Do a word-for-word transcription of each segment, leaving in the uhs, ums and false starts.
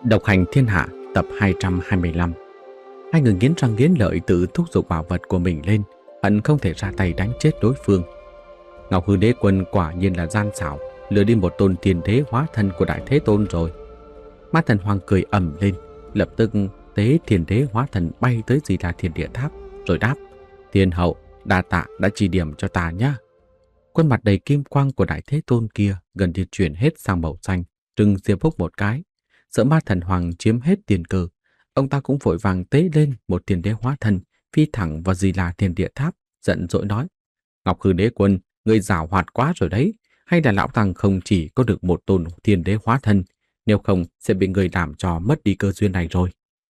Độc hành thiên hạ tập hai trăm hai mươi lăm. Hai người nghiến răng nghiến lợi tự thúc giục bảo vật của mình lên, hận không thể ra tay đánh chết đối phương. Ngọc Hư Đế Quân quả nhiên là gian xảo, lừa đi một tôn tiền đế hóa thân của Đại Thế Tôn rồi. Ma Thần Hoàng cười ầm lên, lập tức tế thiên đế hóa thần bay tới Di Đà Thiên Địa Tháp, rồi đáp: "Thiên hậu, đa tạ đã chỉ điểm cho ta nhá." Khuôn mặt đầy kim quang của Đại Thế Tôn kia gần như chuyển hết sang màu xanh, trừng Diệp Phúc một cái. Sợ Ma Thần Hoàng chiếm hết tiền cơ, ông ta cũng vội vàng tế lên một tiền đế hóa thân, phi thẳng vào Di Đà Thiên Địa Tháp, giận dỗi nói: "Ngọc Hư Đế Quân, ngươi giảo hoạt quá rồi đấy, hay là lão tăng không chỉ có được một tôn thiên đế hóa thân, nếu không sẽ bị người làm cho mất đi cơ duyên này rồi."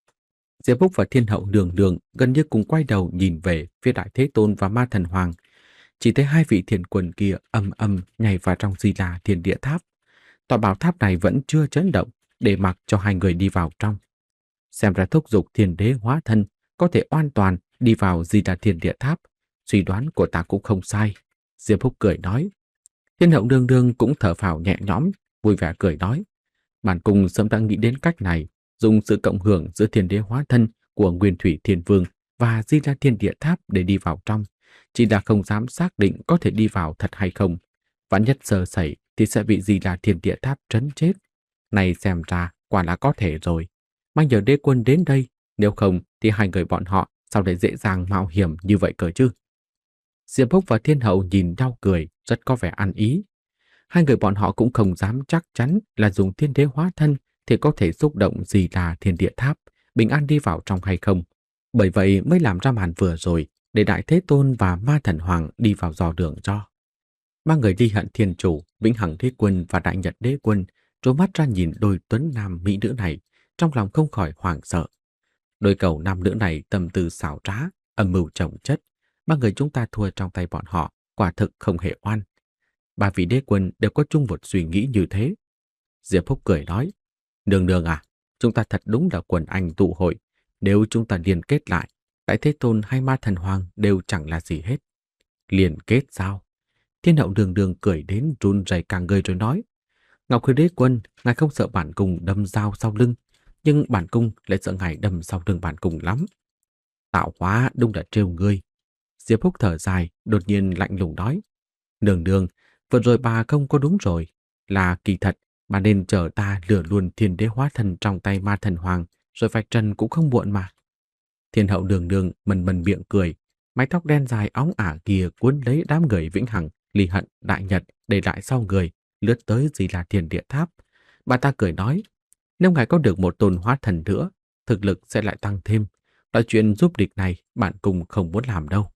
Diệp Phúc và Thiên Hậu Đường Đường gần như cùng quay đầu nhìn về phía Đại Thế Tôn và Ma Thần Hoàng, chỉ thấy hai vị thiên quân kia âm âm nhảy vào trong Di Đà Thiên Địa Tháp. Tòa bảo tháp này vẫn chưa chấn động, để mặc cho hai người đi vào trong. Xem ra thúc giục thiên đế hóa thân có thể hoàn toàn đi vào Di Đà Thiên Địa Tháp, suy đoán của ta cũng không sai. Diệp Phúc cười nói. Thiên Hậu Đương Đương cũng thở phào nhẹ nhõm, vui vẻ cười nói: "Bản cung sớm đã nghĩ đến cách này, dùng sự cộng hưởng giữa thiên đế hóa thân của Nguyên Thủy Thiên Vương và Di Đà Thiên Địa Tháp để đi vào trong, chỉ là không dám xác định có thể đi vào thật hay không. Vạn nhất sơ sẩy thì sẽ bị Di Đà Thiên Địa Tháp trấn chết. Này xem ra quả là có thể rồi. May nhờ đế quân đến đây, nếu không thì hai người bọn họ sao lại dễ dàng mạo hiểm như vậy cơ chứ?" Diệp Phúc và Thiên Hậu nhìn nhau cười, rất có vẻ ăn ý. Hai người bọn họ cũng không dám chắc chắn là dùng thiên đế hóa thân thì có thể xúc động Di Đà Thiên Địa Tháp bình an đi vào trong hay không. Bởi vậy mới làm ra màn vừa rồi để Đại Thế Tôn và Ma Thần Hoàng đi vào dò đường cho. Ba người Ly Hận Thiên Chủ, Vĩnh Hằng Đế Quân và Đại Nhật Đế Quân trố mắt ra nhìn đôi tuấn nam mỹ nữ này, trong lòng không khỏi hoảng sợ. Đôi cầu nam nữ này tâm tư xảo trá, âm mưu chồng chất, ba người chúng ta thua trong tay bọn họ, quả thực không hề oan. Ba vị đế quân đều có chung một suy nghĩ như thế. Diệp Phúc cười nói: "Đường Đường à, chúng ta thật đúng là quần anh tụ hội. Nếu chúng ta liên kết lại, Đại Thế Tôn hay Ma Thần Hoàng đều chẳng là gì hết." "Liên kết sao?" Thiên Hậu Đường Đường cười đến run rẩy cả người rồi nói: "Ngọc Hư Đế Quân, ngài không sợ bản cung đâm dao sau lưng, nhưng bản cung lại sợ ngài đâm sau lưng bản cung lắm." "Tạo hóa đúng là trêu ngươi." Diệp Phúc thở dài, đột nhiên lạnh lùng nói: "Đường Đường, vừa rồi bà không có đúng rồi, là kỳ thật mà nên chờ ta lừa luôn thiên đế hóa thân trong tay Ma Thần Hoàng, rồi vạch trần cũng không muộn mà." Thiên Hậu Đường Đường mần mần miệng cười, mái tóc đen dài óng ả kia cuốn lấy đám người Vĩnh Hằng, Ly Hận, Đại Nhật để lại sau người, lướt tới Di Đà Thiên Địa Tháp. Bà ta cười nói: "Nếu ngài có được một tôn hóa thần nữa, thực lực sẽ lại tăng thêm. Loại chuyện giúp địch này bạn cùng không muốn làm đâu."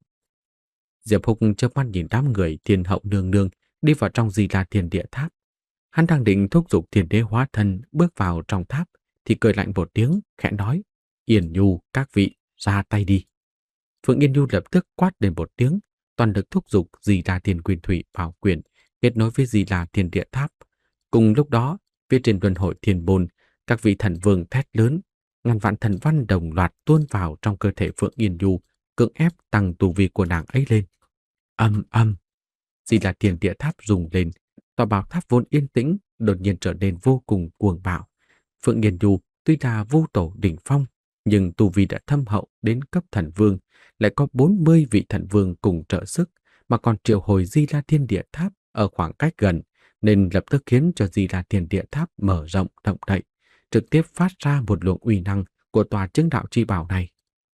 Diệp Phúc chớp mắt nhìn đám người Thiên Hậu Nương Nương đi vào trong Di Đà Thiên Địa Tháp. Hắn đang định thúc giục thiên đế hóa thân bước vào trong tháp thì cười lạnh một tiếng, khẽ nói: "Yên Nhu, các vị ra tay đi." Phượng Yên Nhu lập tức quát lên một tiếng, toàn lực thúc giục Di Đà Thiên Quyền Thủy Bảo Quyển kết nối với Di Đà Thiên Địa Tháp. Cùng lúc đó, phía trên luân hồi thiên môn, các vị thần vương thét lớn, ngàn vạn thần văn đồng loạt tuôn vào trong cơ thể Phượng Yên Nhu, cưỡng ép tăng tu vi của nàng ấy lên. Âm âm, Di Đà Thiên Địa Tháp rung lên, tòa bảo tháp vốn yên tĩnh đột nhiên trở nên vô cùng cuồng bạo. Phượng Yên Nhu tuy là vô tổ đỉnh phong, nhưng tu vi đã thâm hậu đến cấp thần vương, lại có bốn mươi vị thần vương cùng trợ sức, mà còn triệu hồi Di Đà Thiên Địa Tháp ở khoảng cách gần, nên lập tức khiến cho Di Đà Thiên Địa Tháp mở rộng động đậy, trực tiếp phát ra một luồng uy năng của tòa chứng đạo chi bảo này.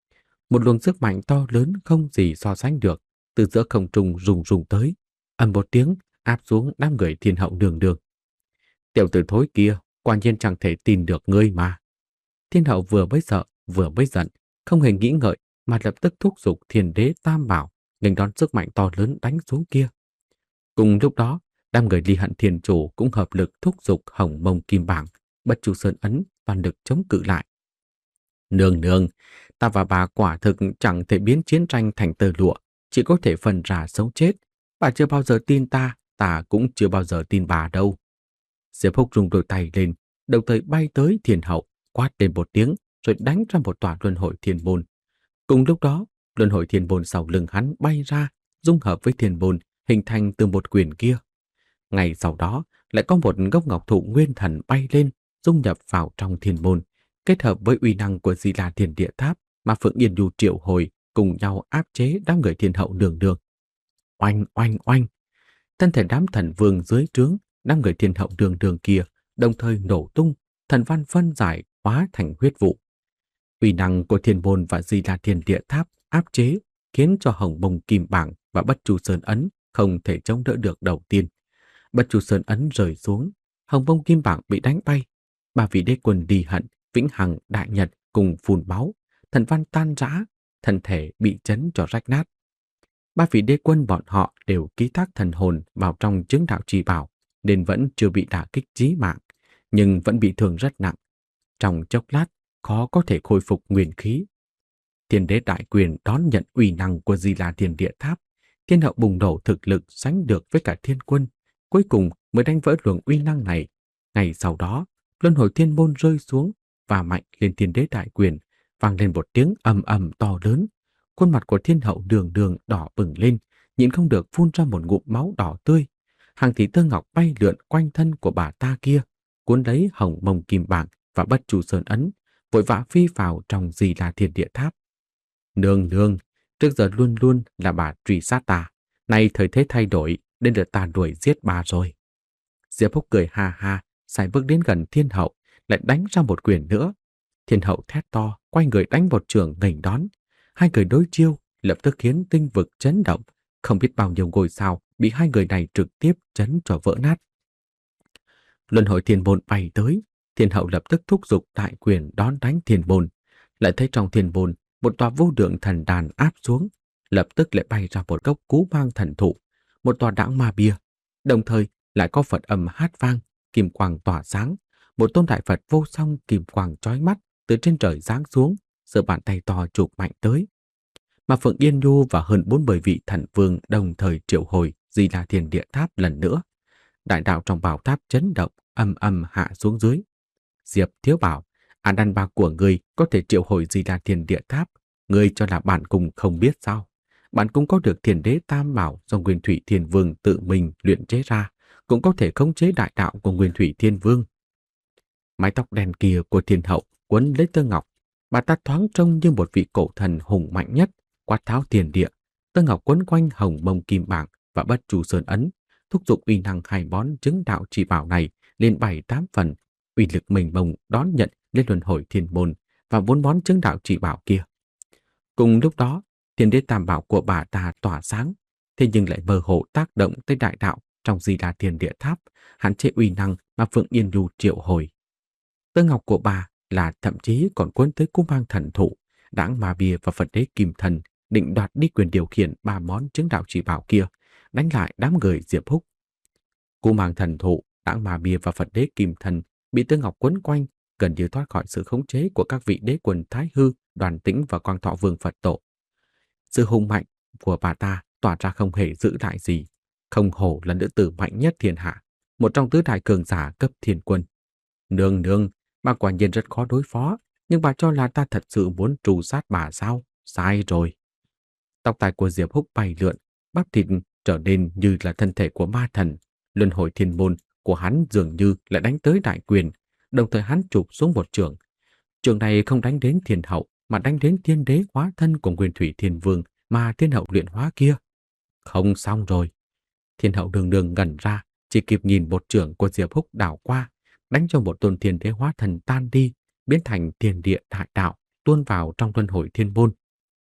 Một luồng sức mạnh to lớn không gì so sánh được, từ giữa không trung rùng rùng tới, ầm một tiếng áp xuống đám người Thiên Hậu Đường Đường. "Tiểu tử thối kia, quả nhiên chẳng thể tin được ngươi mà." Thiên Hậu vừa mới sợ vừa mới giận, không hề nghĩ ngợi mà lập tức thúc giục Thiên Đế Tam Bảo nghênh đón sức mạnh to lớn đánh xuống kia. Cùng lúc đó, đám người Ly Hận Thiên Chủ cũng hợp lực thúc giục Hồng Mông Kim Bảng, Bất Chu Sơn Ấn toàn lực chống cự lại. "Nương nương, ta và bà quả thực chẳng thể biến chiến tranh thành tơ lụa, chỉ có thể phân ra sống chết. Bà chưa bao giờ tin ta, ta cũng chưa bao giờ tin bà đâu." Diệp Phúc rung đôi tay lên, đồng thời bay tới Thiên Hậu, quát lên một tiếng, rồi đánh ra một tòa luân hồi thiên môn. Cùng lúc đó, luân hồi thiên môn sau lưng hắn bay ra, dung hợp với thiên môn, hình thành từ một quyền kia. Ngay sau đó, lại có một gốc ngọc thụ nguyên thần bay lên, dung nhập vào trong thiên môn, kết hợp với uy năng của Di La Thiên Địa Tháp mà Phượng Yên Du triệu hồi cùng nhau áp chế đám người thiên hậu đường đường. Oanh oanh oanh, thân thể đám thần vương dưới trướng, đám người thiên hậu đường đường kia đồng thời nổ tung, thần văn phân giải hóa thành huyết vụ. Uy năng của thiên môn và Di La Thiên Địa Tháp áp chế khiến cho Hồng Mông Kim Bảng và Bất Chu Sơn Ấn không thể chống đỡ được đầu tiên. Bất Chu Sơn Ấn rơi xuống, Hồng Mông Kim Bảng bị đánh bay. Ba vị đế quân đi hận, Vĩnh Hằng, Đại Nhật cùng phun máu, thần văn tan rã, thân thể bị chấn cho rách nát. Ba vị đế quân bọn họ đều ký thác thần hồn vào trong chứng đạo trì bảo, nên vẫn chưa bị đả kích chí mạng, nhưng vẫn bị thương rất nặng. Trong chốc lát, khó có thể khôi phục nguyên khí. Thiên đế đại quyền đón nhận uy năng của Di La Thiên Địa Tháp, thiên hậu bùng nổ thực lực sánh được với cả thiên quân, cuối cùng mới đánh vỡ luồng uy năng này. Ngày sau đó, luân hồi thiên môn rơi xuống và mạnh lên thiên đế đại quyền, vang lên một tiếng ầm ầm to lớn. Khuôn mặt của thiên hậu đường đường đỏ bừng lên, nhịn không được phun ra một ngụm máu đỏ tươi. Hàng tỷ tơ ngọc bay lượn quanh thân của bà ta kia, cuốn lấy Hồng Mông Kim Bảng và Bất Chu Sơn Ấn, vội vã phi vào trong Di La Thiên Địa Tháp. Nương nương, trước giờ luôn luôn là bà truy sát ta, nay thời thế thay đổi, đến lượt ta đuổi giết bà rồi. Diệp Húc cười ha ha, sải bước đến gần thiên hậu, lại đánh ra một quyền nữa. Thiên hậu thét to, quay người đánh một trường nghênh đón. Hai người đối chiêu, lập tức khiến tinh vực chấn động, không biết bao nhiêu ngôi sao bị hai người này trực tiếp chấn cho vỡ nát. Luân hồi thiên môn bay tới, thiên hậu lập tức thúc giục đại quyền đón đánh thiên môn. Lại thấy trong thiên môn, một tòa vô lượng thần đàn áp xuống, lập tức lại bay ra một gốc cú mang thần thụ, một tòa đãng ma bia, đồng thời lại có Phật âm hát vang, kim quang tỏa sáng, một tôn đại Phật vô song kim quang chói mắt từ trên trời giáng xuống, giơ bàn tay to chụp mạnh tới. Mà Phượng Yên Du và hơn bốn mươi vị thần vương đồng thời triệu hồi Di La Thiên Địa Tháp lần nữa. Đại đạo trong bảo tháp chấn động, âm âm hạ xuống dưới. Diệp Thiếu bảo, An đan bạc của ngươi có thể triệu hồi Di La Thiên Địa Tháp, ngươi cho là bản cung không biết sao? Bản cung có được Thiên Đế Tam Bảo do Nguyên Thủy Thiên Vương tự mình luyện chế ra, cũng có thể khống chế đại đạo của Nguyên Thủy Thiên Vương. Mái tóc đen kia của thiên hậu quấn lấy tơ ngọc, bà ta thoáng trông như một vị cổ thần hùng mạnh nhất, quát tháo thiên địa. Tơ ngọc quấn quanh Hồng Mông Kim Bảng và Bất Chu Sơn Ấn, thúc giục uy năng hai món chứng đạo chỉ bảo này lên bảy tám phần, uy lực mênh mông đón nhận lên luân hồi thiên môn và bốn món chứng đạo chỉ bảo kia. Cùng lúc đó, Thiên Đế Tam Bảo của bà ta tỏa sáng, thế nhưng lại mơ hồ tác động tới đại đạo trong Di La Thiên Địa Tháp, hạn chế uy năng mà Phượng Yên Du triệu hồi. Tơ ngọc của bà là thậm chí còn cuốn tới cú mang thần thụ, đãng ma bia và Phật đế kim thần, định đoạt đi quyền điều khiển ba món chứng đạo chỉ bảo kia, đánh lại đám người Diệp Húc. Cú mang thần thụ, đãng ma bia và Phật đế kim thần bị tơ ngọc quấn quanh, gần như thoát khỏi sự khống chế của các vị đế quân Thái Hư, Đoàn Tĩnh và Quang Thọ Vương Phật Tổ. Sự hùng mạnh của bà ta tỏa ra không hề giữ lại gì, không hổ là nữ tử mạnh nhất thiên hạ, một trong tứ đại cường giả cấp thiên quân. Nương nương, bà quả nhiên rất khó đối phó, nhưng bà cho là ta thật sự muốn trù sát bà sao? Sai rồi. Tóc tai của Diệp Húc bay lượn, bắp thịt trở nên như là thân thể của ma thần. Luân hồi thiên môn của hắn dường như lại đánh tới đại quyền, đồng thời hắn chụp xuống một trường. Trường này không đánh đến thiên hậu, mà đánh đến thiên đế hóa thân của Nguyên Thủy Thiên Vương mà thiên hậu luyện hóa kia. Không xong rồi. Thiên hậu đường đường ngẩn ra, chỉ kịp nhìn một trường của Diệp Húc đảo qua, đánh cho một tôn thiên đế hóa thần tan đi, biến thành thiên địa đại đạo, tuôn vào trong luân hồi thiên môn.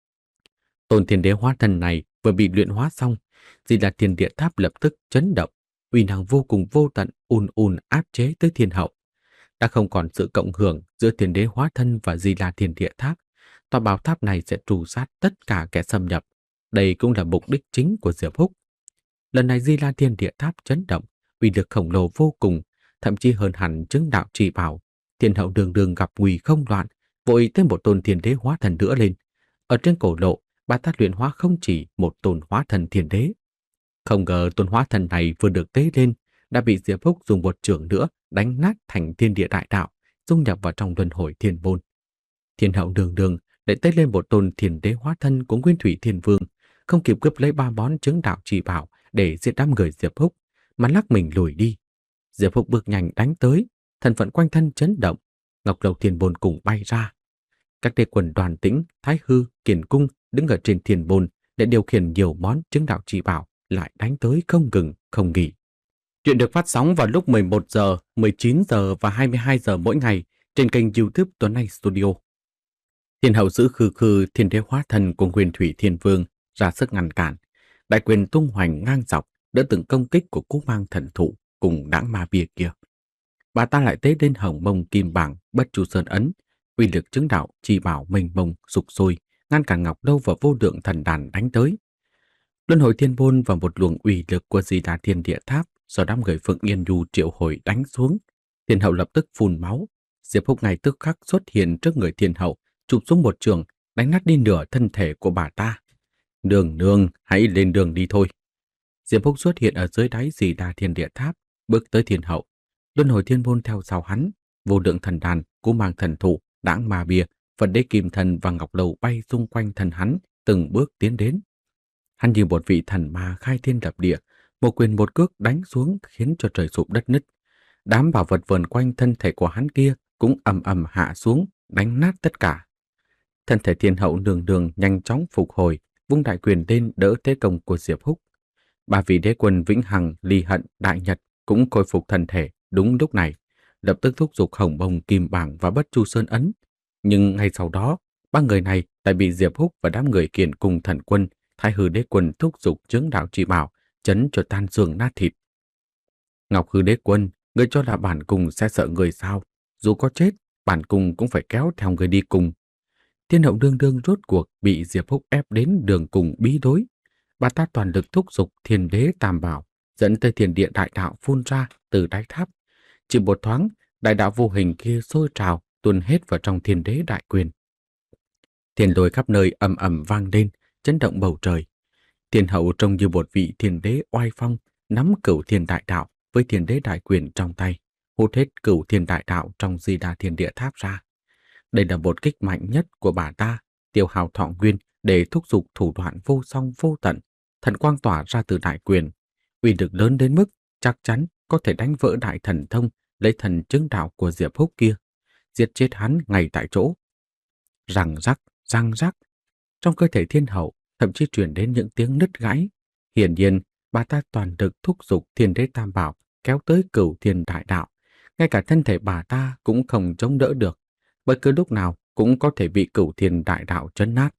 Tôn thiên đế hóa thần này vừa bị luyện hóa xong, Di La Thiên Địa Tháp lập tức chấn động, uy năng vô cùng vô tận ùn ùn áp chế tới thiên hậu. Đã không còn sự cộng hưởng giữa thiên đế hóa thân và Di La Thiên Địa Tháp, tòa bảo tháp này sẽ trù sát tất cả kẻ xâm nhập. Đây cũng là mục đích chính của Diệp Húc. Lần này Di La Thiên Địa Tháp chấn động, uy lực khổng lồ vô cùng, thậm chí hơn hẳn chứng đạo trì bảo. Thiên hậu đường đường gặp nguy không loạn, vội thêm một tôn thiên đế hóa thần nữa lên. Ở trên cổ lộ, bà ta luyện hóa không chỉ một tôn hóa thần thiên đế. Không ngờ tôn hóa thần này vừa được tế lên, đã bị Diệp Húc dùng một chưởng nữa đánh nát thành thiên địa đại đạo, dung nhập vào trong luân hồi thiên môn. Thiên hậu đường đường để tế lên một tôn thiên đế hóa thân của Nguyên Thủy Thiên Vương, không kịp cướp lấy ba món chứng đạo trì bảo để giết đám người Diệp Húc, mà lắc mình lùi đi. Diệp Húc bước nhanh đánh tới, thần vận quanh thân chấn động, Ngọc Lầu Thiên Bôn cùng bay ra. Các đế quân Đoàn Tĩnh, Thái Hư, Kiền Cung đứng ở trên thiên bôn để điều khiển nhiều món chứng đạo chi bảo lại đánh tới không ngừng, không nghỉ. Chuyện được phát sóng vào lúc mười một giờ, mười chín giờ và hai mươi hai giờ mỗi ngày trên kênh YouTube Tuấn Anh Studio. Thiên hậu giữ khư khư thiên đế hóa thân của Nguyên Thủy Thiên Vương ra sức ngăn cản. Đại quyền tung hoành ngang dọc đỡ từng công kích của Cú Mang Thần Thụ cùng đãng ma bia kia. Bà ta lại tế đến hồng mông kim bảng bất chu sơn ấn, uy lực chứng đạo chi bảo mênh mông sục sôi, ngăn cản Ngọc Lâu và vô lượng thần đàn đánh tới. Luân hồi thiên bôn và một luồng uy lực của Di Đà Thiên Địa Tháp do đám người Phượng Yên Du triệu hồi đánh xuống. Thiên hậu lập tức phun máu. Diệp Húc ngay tức khắc xuất hiện trước người thiên hậu, chụp xuống một trường, đánh nát đi nửa thân thể của bà ta. Nương nương, hãy lên đường đi thôi. Diệp Húc xuất hiện ở dưới đáy Di Đà Thiên Địa Tháp, bước tới thiên hậu. Luân hồi thiên bôn theo sau hắn, vô lượng thần đàn, Cú Mang Thần Thụ, đãng ma bia, Phật Đế Kim Thần và Ngọc Lầu bay xung quanh thân hắn, từng bước tiến đến. Hắn như một vị thần ma khai thiên lập địa, một quyền một cước đánh xuống khiến cho trời sụp đất nứt. Đám bảo vật vờn quanh thân thể của hắn kia cũng ầm ầm hạ xuống, đánh nát tất cả. Thân thể thiên hậu nương nương nhanh chóng phục hồi, vung đại quyền lên đỡ thế công của Diệp Húc. Ba vị đế quân Vĩnh Hằng, Ly Hận, Đại Nhật cũng khôi phục thân thể đúng lúc này, lập tức thúc giục hồng bông kim bảng và bất chu sơn ấn. Nhưng ngay sau đó, ba người này lại bị Diệp Húc và đám người Kiền Cung Thần Quân, Thái Hư Đế Quân thúc giục chứng đạo chi bảo, chấn cho tan xương nát thịt. Ngọc Hư Đế Quân, người cho là bản cung sẽ sợ người sao? Dù có chết, bản cung cũng phải kéo theo người đi cùng. Thiên hậu đương đương rốt cuộc bị Diệp Húc ép đến đường cùng bí đối. Bà ta toàn lực thúc giục Thiên Đế Tam Bảo, dẫn tới thiên địa đại đạo phun ra từ đáy tháp. Chỉ một thoáng, đại đạo vô hình kia sôi trào, tuôn hết vào trong Thiên Đế đại quyền. Thiên lôi khắp nơi ầm ầm vang lên, chấn động bầu trời. Thiên hậu trông như một vị thiên đế oai phong, nắm cửu thiên đại đạo với thiên đế đại quyền trong tay, hút hết cửu thiên đại đạo trong Di Đà Thiên Địa Tháp ra. Đây là một kích mạnh nhất của bà ta, tiêu hao thọ nguyên để thúc giục thủ đoạn vô song vô tận, thần quang tỏa ra từ đại quyền, uy lực lớn đến mức chắc chắn có thể đánh vỡ đại thần thông lấy thần chứng đạo của Diệp Húc kia, giết chết hắn ngay tại chỗ. Răng rắc, răng rắc, trong cơ thể thiên hậu thậm chí truyền đến những tiếng nứt gãy. Hiển nhiên, bà ta toàn lực thúc giục Thiên Đế Tam Bảo kéo tới cửu thiên đại đạo. Ngay cả thân thể bà ta cũng không chống đỡ được, bất cứ lúc nào cũng có thể bị cửu thiên đại đạo trấn nát.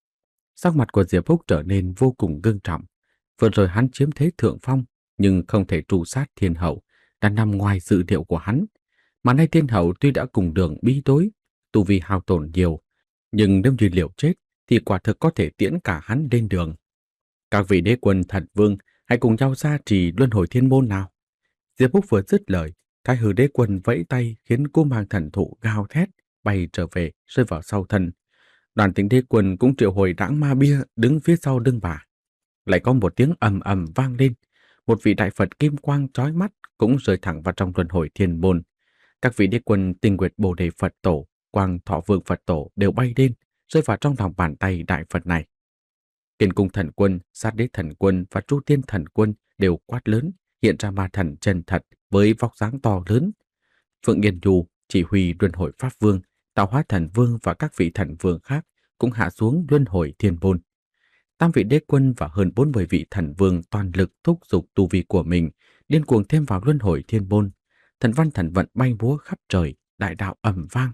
Sắc mặt của Diệp Húc trở nên vô cùng ngưng trọng. Vừa rồi hắn chiếm thế thượng phong, nhưng không thể tru sát thiên hậu, đã nằm ngoài dự liệu của hắn. Mà nay thiên hậu tuy đã cùng đường bí đối, tu vi hao tổn nhiều, nhưng nếu như liều chết thì quả thực có thể tiễn cả hắn lên đường. Các vị đế quân Thần Vương hãy cùng nhau ra trì luân hồi thiên môn nào. Diệp Húc vừa dứt lời, Thái Hư Đế Quân vẫy tay khiến Cú Mang Thần Thụ gào thét bay trở về, rơi vào sau thân. Đoàn Tĩnh Đế Quân cũng triệu hồi đãng ma bia đứng phía sau lưng bà. Lại có một tiếng ầm ầm vang lên, một vị đại Phật kim quang chói mắt cũng rơi thẳng vào trong luân hồi thiên môn. Các vị đế quân Tinh Nguyệt Bồ Đề Phật Tổ, Quang Thọ Vương Phật Tổ đều bay lên, rơi vào trong lòng bàn tay đại Phật này. Kiền Cung Thần Quân, Sát Đế Thần Quân và Chu Tiên Thần Quân đều quát lớn, hiện ra ma thần chân thật với vóc dáng to lớn. Phượng Yên Du chỉ huy luân hồi Pháp Vương, Tạo Hóa Thần Vương và các vị thần vương khác cũng hạ xuống luân hồi thiên môn. Tam vị đế quân và hơn bốn mươi vị thần vương toàn lực thúc giục tu vi của mình, điên cuồng thêm vào luân hồi thiên môn. Thần văn thần vận bay múa khắp trời, đại đạo ầm vang.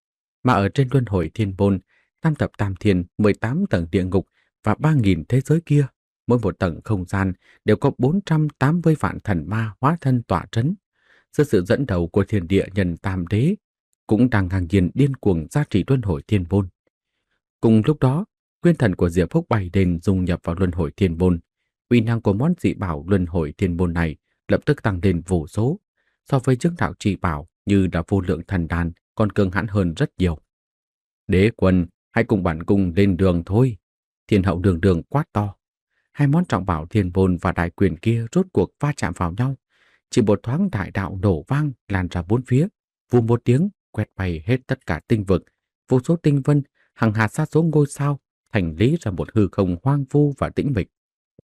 Mà ở trên luân hồi thiên môn, tam thập tam thiên, mười tám tầng địa ngục và ba nghìn thế giới kia, mỗi một tầng không gian đều có bốn trăm tám mươi vạn thần ma hóa thân tỏa trấn. Dưới sự dẫn đầu của thiên địa nhân tam đế, cũng đang ngang nhiên điên cuồng gia trì luân hồi thiên môn. Cùng lúc đó, nguyên thần của Diệp Húc bay lên dung nhập vào luân hồi thiên môn. Uy năng của món dị bảo luân hồi thiên môn này lập tức tăng lên vô số, so với chứng đạo trì bảo như là vô lượng thần đàn còn cường hãn hơn rất nhiều. Đế quân, hãy cùng bản cung lên đường thôi. Thiên hậu đường đường quát to. Hai món trọng bảo thiên môn và đại quyền kia rốt cuộc va chạm vào nhau. Chỉ một thoáng đại đạo nổ vang lan ra bốn phía, vù một tiếng quét bay hết tất cả tinh vực, vô số tinh vân hằng hạt sát số ngôi sao, thành lý ra một hư không hoang vu và tĩnh mịch.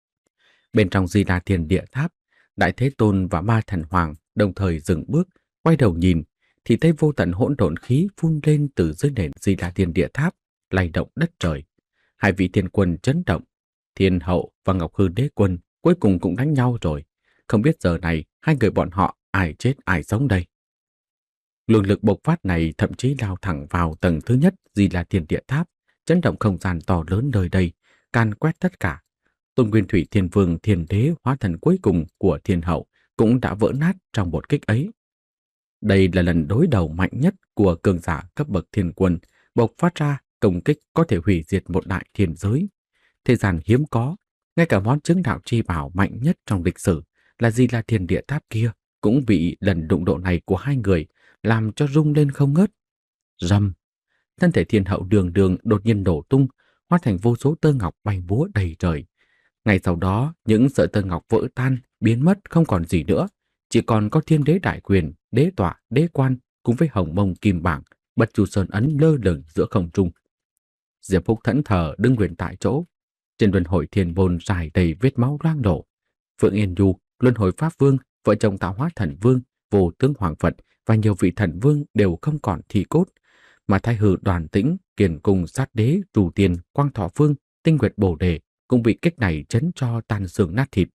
Bên trong Di Đà Thiên Địa Tháp, Đại Thế Tôn và Ma Thần Hoàng đồng thời dừng bước, quay đầu nhìn, thì thấy vô tận hỗn độn khí phun lên từ dưới nền Di La Thiên Địa Tháp, lay động đất trời. Hai vị thiên quân chấn động, Thiên Hậu và Ngọc Hư Đế Quân cuối cùng cũng đánh nhau rồi. Không biết giờ này hai người bọn họ ai chết ai sống đây. Luồng lực bộc phát này thậm chí lao thẳng vào tầng thứ nhất Di La Thiên Địa Tháp, chấn động không gian to lớn nơi đây, can quét tất cả. Tôn Nguyên Thủy Thiên Vương Thiên Đế hóa thần cuối cùng của Thiên Hậu cũng đã vỡ nát trong một kích ấy. Đây là lần đối đầu mạnh nhất của cường giả cấp bậc thiên quân, bộc phát ra công kích có thể hủy diệt một đại thiên giới. Thế gian hiếm có, ngay cả món chứng đạo chi bảo mạnh nhất trong lịch sử là Di La Thiên Địa Tháp kia cũng bị lần đụng độ này của hai người làm cho rung lên không ngớt. Rầm, thân thể Thiên Hậu đường đường đột nhiên nổ tung, hóa thành vô số tơ ngọc bay múa đầy trời. Ngay sau đó, những sợi tơ ngọc vỡ tan, biến mất không còn gì nữa, chỉ còn có Thiên Đế đại quyền, đế tọa, đế quan cùng với hồng mông kim bảng, Bất Chu Sơn ấn lơ lửng giữa không trung. Diệp Phúc thẫn thờ đứng nguyên tại chỗ, trên luân hồi thiên môn dài đầy vết máu loang lổ. Phượng Yên Du, luân hồi pháp vương, vợ chồng tạo hóa thần vương, vô tướng hoàng Phật và nhiều vị thần vương đều không còn thi cốt, mà Thái Hư Đoàn Tĩnh, Kiền Cung Sát Đế, Trù Tiên, Quang Thọ Vương, Tinh Nguyệt Bồ Đề cũng bị kích này chấn cho tan xương nát thịt.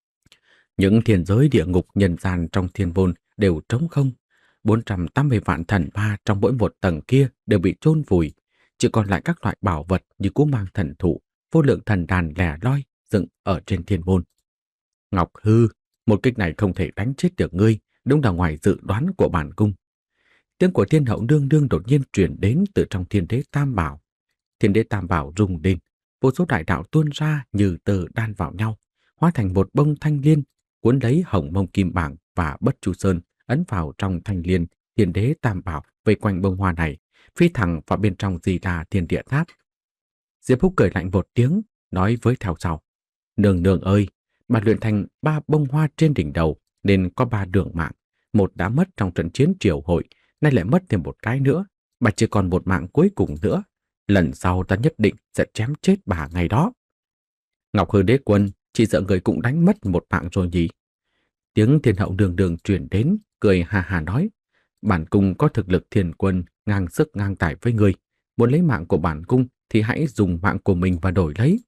Những thiên giới địa ngục nhân gian trong thiên môn đều trống không. bốn trăm tám mươi vạn thần ma trong mỗi một tầng kia đều bị chôn vùi, chỉ còn lại các loại bảo vật như cú mang thần thụ, vô lượng thần đàn lẻ loi dựng ở trên thiên môn. Ngọc Hư, một kích này không thể đánh chết được ngươi, đúng là ngoài dự đoán của bản cung. Tiếng của Thiên Hậu nương nương đột nhiên truyền đến từ trong Thiên Đế Tam Bảo. Thiên Đế Tam Bảo rung lên, vô số đại đạo tuôn ra như tơ đan vào nhau, hóa thành một bông thanh liên, cuốn lấy hồng mông kim bảng và Bất Chu Sơn ấn vào trong thanh liên. Thiên Đế Tam Bảo vây quanh bông hoa này, phi thẳng vào bên trong Di La Thiên Địa Tháp. Diệp Phúc cười lạnh một tiếng, nói với theo sau: Nương nương ơi, bà luyện thành ba bông hoa trên đỉnh đầu nên có ba đường mạng, một đã mất trong trận chiến triều hội, nay lại mất thêm một cái nữa, bà chỉ còn một mạng cuối cùng nữa. Lần sau ta nhất định sẽ chém chết bà ngày đó. Ngọc Hư Đế Quân, chỉ sợ người cũng đánh mất một mạng rồi nhỉ? Tiếng Thiên Hậu đường đường truyền đến, cười hà hà nói: Bản cung có thực lực thiên quân ngang sức ngang tài với người, muốn lấy mạng của bản cung thì hãy dùng mạng của mình và đổi lấy.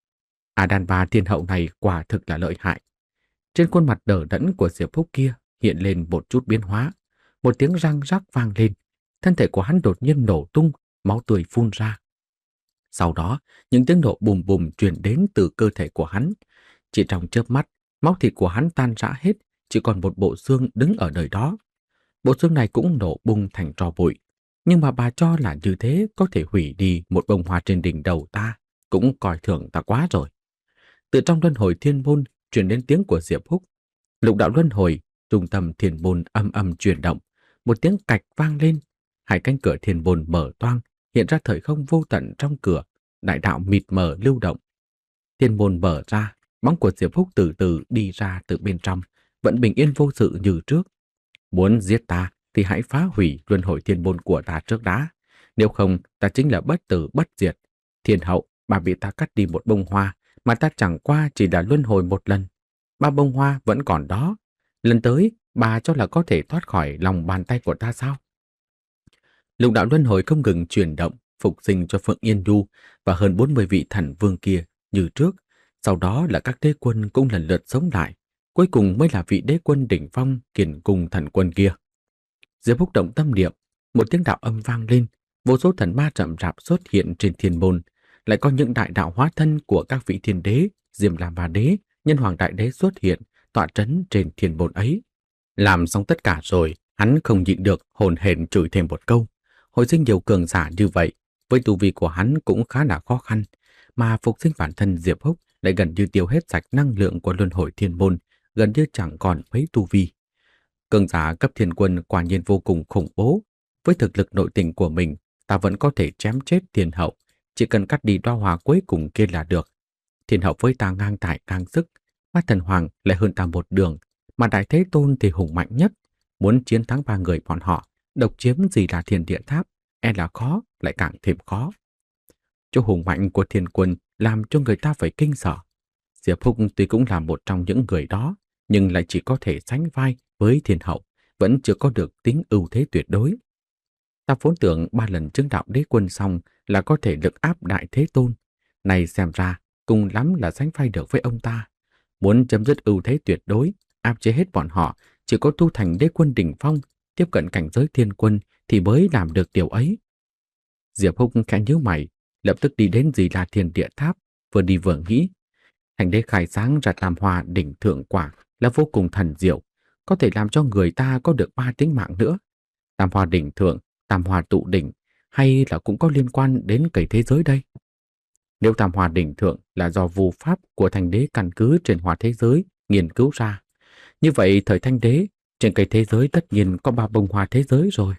A Đan và Thiên Hậu này quả thực là lợi hại. Trên khuôn mặt đờ đẫn của Diệp Phúc kia hiện lên một chút biến hóa, một tiếng răng rắc vang lên, thân thể của hắn đột nhiên nổ tung, máu tươi phun ra. Sau đó, những tiếng nổ bùm bùm truyền đến từ cơ thể của hắn. Chỉ trong chớp mắt, máu thịt của hắn tan rã hết, chỉ còn một bộ xương đứng ở nơi đó. Bộ xương này cũng nổ bung thành tro bụi, nhưng mà bà cho là như thế có thể hủy đi một bông hoa trên đỉnh đầu ta, cũng coi thường ta quá rồi. Từ trong luân hồi thiên môn truyền đến tiếng của Diệp Phúc. Lục đạo luân hồi, trung tâm thiên môn âm âm chuyển động, một tiếng cạch vang lên, hai cánh cửa thiên môn mở toang, hiện ra thời không vô tận trong cửa, đại đạo mịt mờ lưu động. Thiên môn mở ra, bóng của Diệp Phúc từ từ đi ra từ bên trong, vẫn bình yên vô sự như trước. Muốn giết ta thì hãy phá hủy luân hồi thiên môn của ta trước đã, nếu không ta chính là bất tử bất diệt. Thiên Hậu, bà bị ta cắt đi một bông hoa, mà ta chẳng qua chỉ là luân hồi một lần. Ba bông hoa vẫn còn đó, lần tới bà cho là có thể thoát khỏi lòng bàn tay của ta sao? Lục đạo luân hồi không ngừng chuyển động, phục sinh cho Phượng Yên Du và hơn bốn mươi vị thần vương kia như trước. Sau đó là các đế quân cũng lần lượt sống lại, cuối cùng mới là vị đế quân đỉnh phong Kiền Cung thần quân kia. Diệp Phúc động tâm niệm, một tiếng đạo âm vang lên, vô số thần ma rậm rạp xuất hiện trên thiên môn, lại có những đại đạo hóa thân của các vị thiên đế, Diêm La Ma Đế, Nhân Hoàng Đại Đế xuất hiện, tọa trấn trên thiên môn ấy. Làm xong tất cả rồi, hắn không nhịn được hồn hển chửi thêm một câu. Hồi sinh nhiều cường giả như vậy, với tu vi của hắn cũng khá là khó khăn, mà phục sinh bản thân Diệp Phúc lại gần như tiêu hết sạch năng lượng của luân hồi thiên môn, gần như chẳng còn mấy tu vi. Cường giả cấp thiên quân quả nhiên vô cùng khủng bố. Với thực lực nội tình của mình, ta vẫn có thể chém chết Thiên Hậu, chỉ cần cắt đi đóa hoa cuối cùng kia là được. Thiên Hậu với ta ngang tài ngang sức, Bát Thần Hoàng lại hơn ta một đường, mà Đại Thế Tôn thì hùng mạnh nhất. Muốn chiến thắng ba người bọn họ, độc chiếm gì là Thiên Địa Tháp, e là khó, lại càng thêm khó. Chỗ hùng mạnh của thiên quân làm cho người ta phải kinh sợ. Diệp Phúc tuy cũng là một trong những người đó, nhưng lại chỉ có thể sánh vai với Thiên Hậu, vẫn chưa có được tính ưu thế tuyệt đối. Ta vốn tưởng ba lần chứng đạo đế quân xong là có thể lực áp Đại Thế Tôn. Này xem ra, cùng lắm là sánh vai được với ông ta. Muốn chấm dứt ưu thế tuyệt đối, áp chế hết bọn họ, chỉ có tu thành đế quân đỉnh phong, tiếp cận cảnh giới thiên quân thì mới làm được điều ấy. Diệp Húc khẽ nhíu mày, lập tức đi đến Di La Thiên Địa Tháp, vừa đi vừa nghĩ. Thành đế khai sáng ra tam hoa đỉnh thượng quả là vô cùng thần diệu, có thể làm cho người ta có được ba tính mạng nữa. Tam hoa đỉnh thượng, tam hoa tụ đỉnh, hay là cũng có liên quan đến cây thế giới đây? Nếu tam hoa đỉnh thượng là do vu pháp của thành đế căn cứ trên hoa thế giới nghiên cứu ra, như vậy thời thanh đế trên cây thế giới tất nhiên có ba bông hoa thế giới rồi.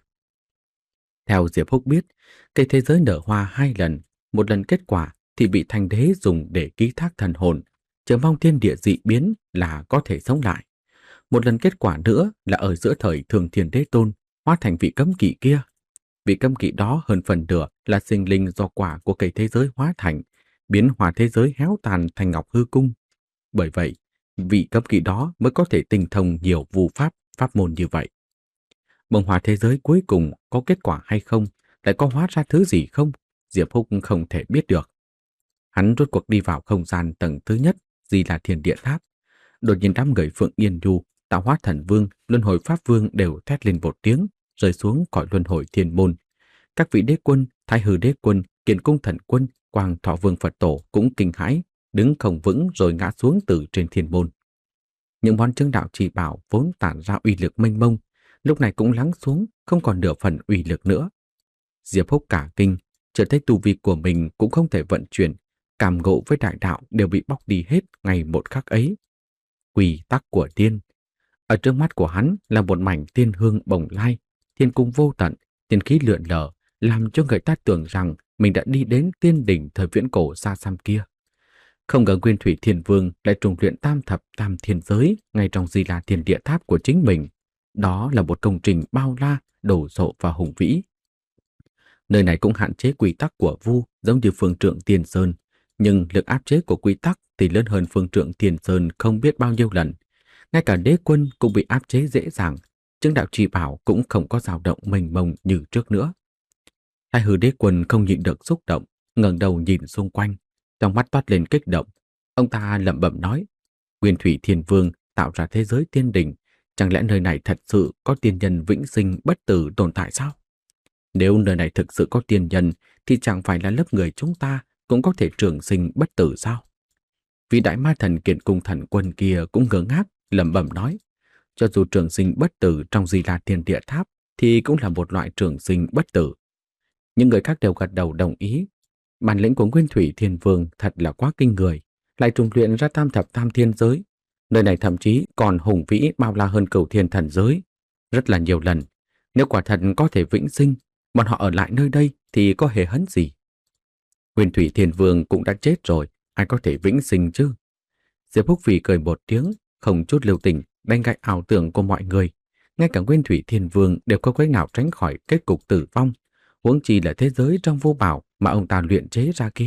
Theo Diệp Húc biết, cây thế giới nở hoa hai lần, một lần kết quả thì bị thành đế dùng để ký thác thần hồn, chờ mong thiên địa dị biến là có thể sống lại. Một lần kết quả nữa là ở giữa thời Thường Thiên Đế Tôn hóa thành vị cấm kỵ kia. Vị cấm kỵ đó hơn phần nửa là sinh linh do quả của cây thế giới hóa thành, biến hòa thế giới héo tàn thành ngọc hư cung. Bởi vậy, vị cấm kỵ đó mới có thể tinh thông nhiều vu pháp, pháp môn như vậy. Bông hoa thế giới cuối cùng có kết quả hay không, lại có hóa ra thứ gì không, Diệp Húc không thể biết được. Hắn rốt cuộc đi vào không gian tầng thứ nhất, Di La Thiên Địa Tháp. Đột nhiên đám người Phượng Yên Du, Tạo Hóa Thần Vương, Luân Hồi Pháp Vương đều thét lên một tiếng, rơi xuống cõi luân hồi thiên môn. Các vị đế quân, Thái Hư Đế Quân, Kiện Cung Thần Quân, Quang Thọ Vương Phật Tổ cũng kinh hãi, đứng không vững rồi ngã xuống từ trên thiên môn. Những món chứng đạo chỉ bảo vốn tản ra uy lực mênh mông, lúc này cũng lắng xuống, không còn nửa phần uy lực nữa. Diệp Húc cả kinh, chợt thấy tu vi của mình cũng không thể vận chuyển, cảm ngộ với đại đạo đều bị bóc đi hết ngay một khắc ấy. Quy tắc của tiên. Ở trước mắt của hắn là một mảnh tiên hương bồng lai, thiên cung vô tận, tiên khí lượn lờ, làm cho người ta tưởng rằng mình đã đi đến tiên đỉnh thời viễn cổ xa xăm kia. Không ngờ Nguyên Thủy Thiên Vương lại trùng luyện tam thập tam thiên giới ngay trong Di La Thiên Địa Tháp của chính mình. Đó là một công trình bao la, đồ sộ và hùng vĩ. Nơi này cũng hạn chế quy tắc của Vu giống như phương trượng Tiên Sơn, nhưng lực áp chế của quy tắc thì lớn hơn phương trượng Tiên Sơn không biết bao nhiêu lần. Ngay cả đế quân cũng bị áp chế dễ dàng, chứng đạo chi bảo cũng không có dao động mênh mông như trước nữa. Thái Hư Đế Quân không nhịn được xúc động, ngẩng đầu nhìn xung quanh, trong mắt toát lên kích động. Ông ta lẩm bẩm nói: Nguyên Thủy Thiên Vương tạo ra thế giới tiên đỉnh, chẳng lẽ nơi này thật sự có tiên nhân vĩnh sinh bất tử tồn tại sao? Nếu nơi này thực sự có tiên nhân thì chẳng phải là lớp người chúng ta cũng có thể trường sinh bất tử sao? Vị đại ma thần Kiện Cung Thần Quân kia cũng ngơ ngác, lẩm bẩm nói: cho dù trường sinh bất tử trong Di La Thiên Địa Tháp thì cũng là một loại trường sinh bất tử. Những người khác đều gật đầu đồng ý. Bản lĩnh của Nguyên Thủy Thiên Vương thật là quá kinh người, lại trùng luyện ra tam thập tam thiên giới. Nơi này thậm chí còn hùng vĩ bao la hơn Cửu Thiên Thần Giới rất là nhiều lần. Nếu quả thật có thể vĩnh sinh, bọn họ ở lại nơi đây thì có hề hấn gì? Nguyên Thủy Thiên Vương cũng đã chết rồi, ai có thể vĩnh sinh chứ? Diệp Húc Phì cười một tiếng, không chút lưu tình đánh gãy ảo tưởng của mọi người. Ngay cả Nguyên Thủy Thiên Vương đều có cách nào tránh khỏi kết cục tử vong, huống chi là thế giới trong vô bảo mà ông ta luyện chế ra kia.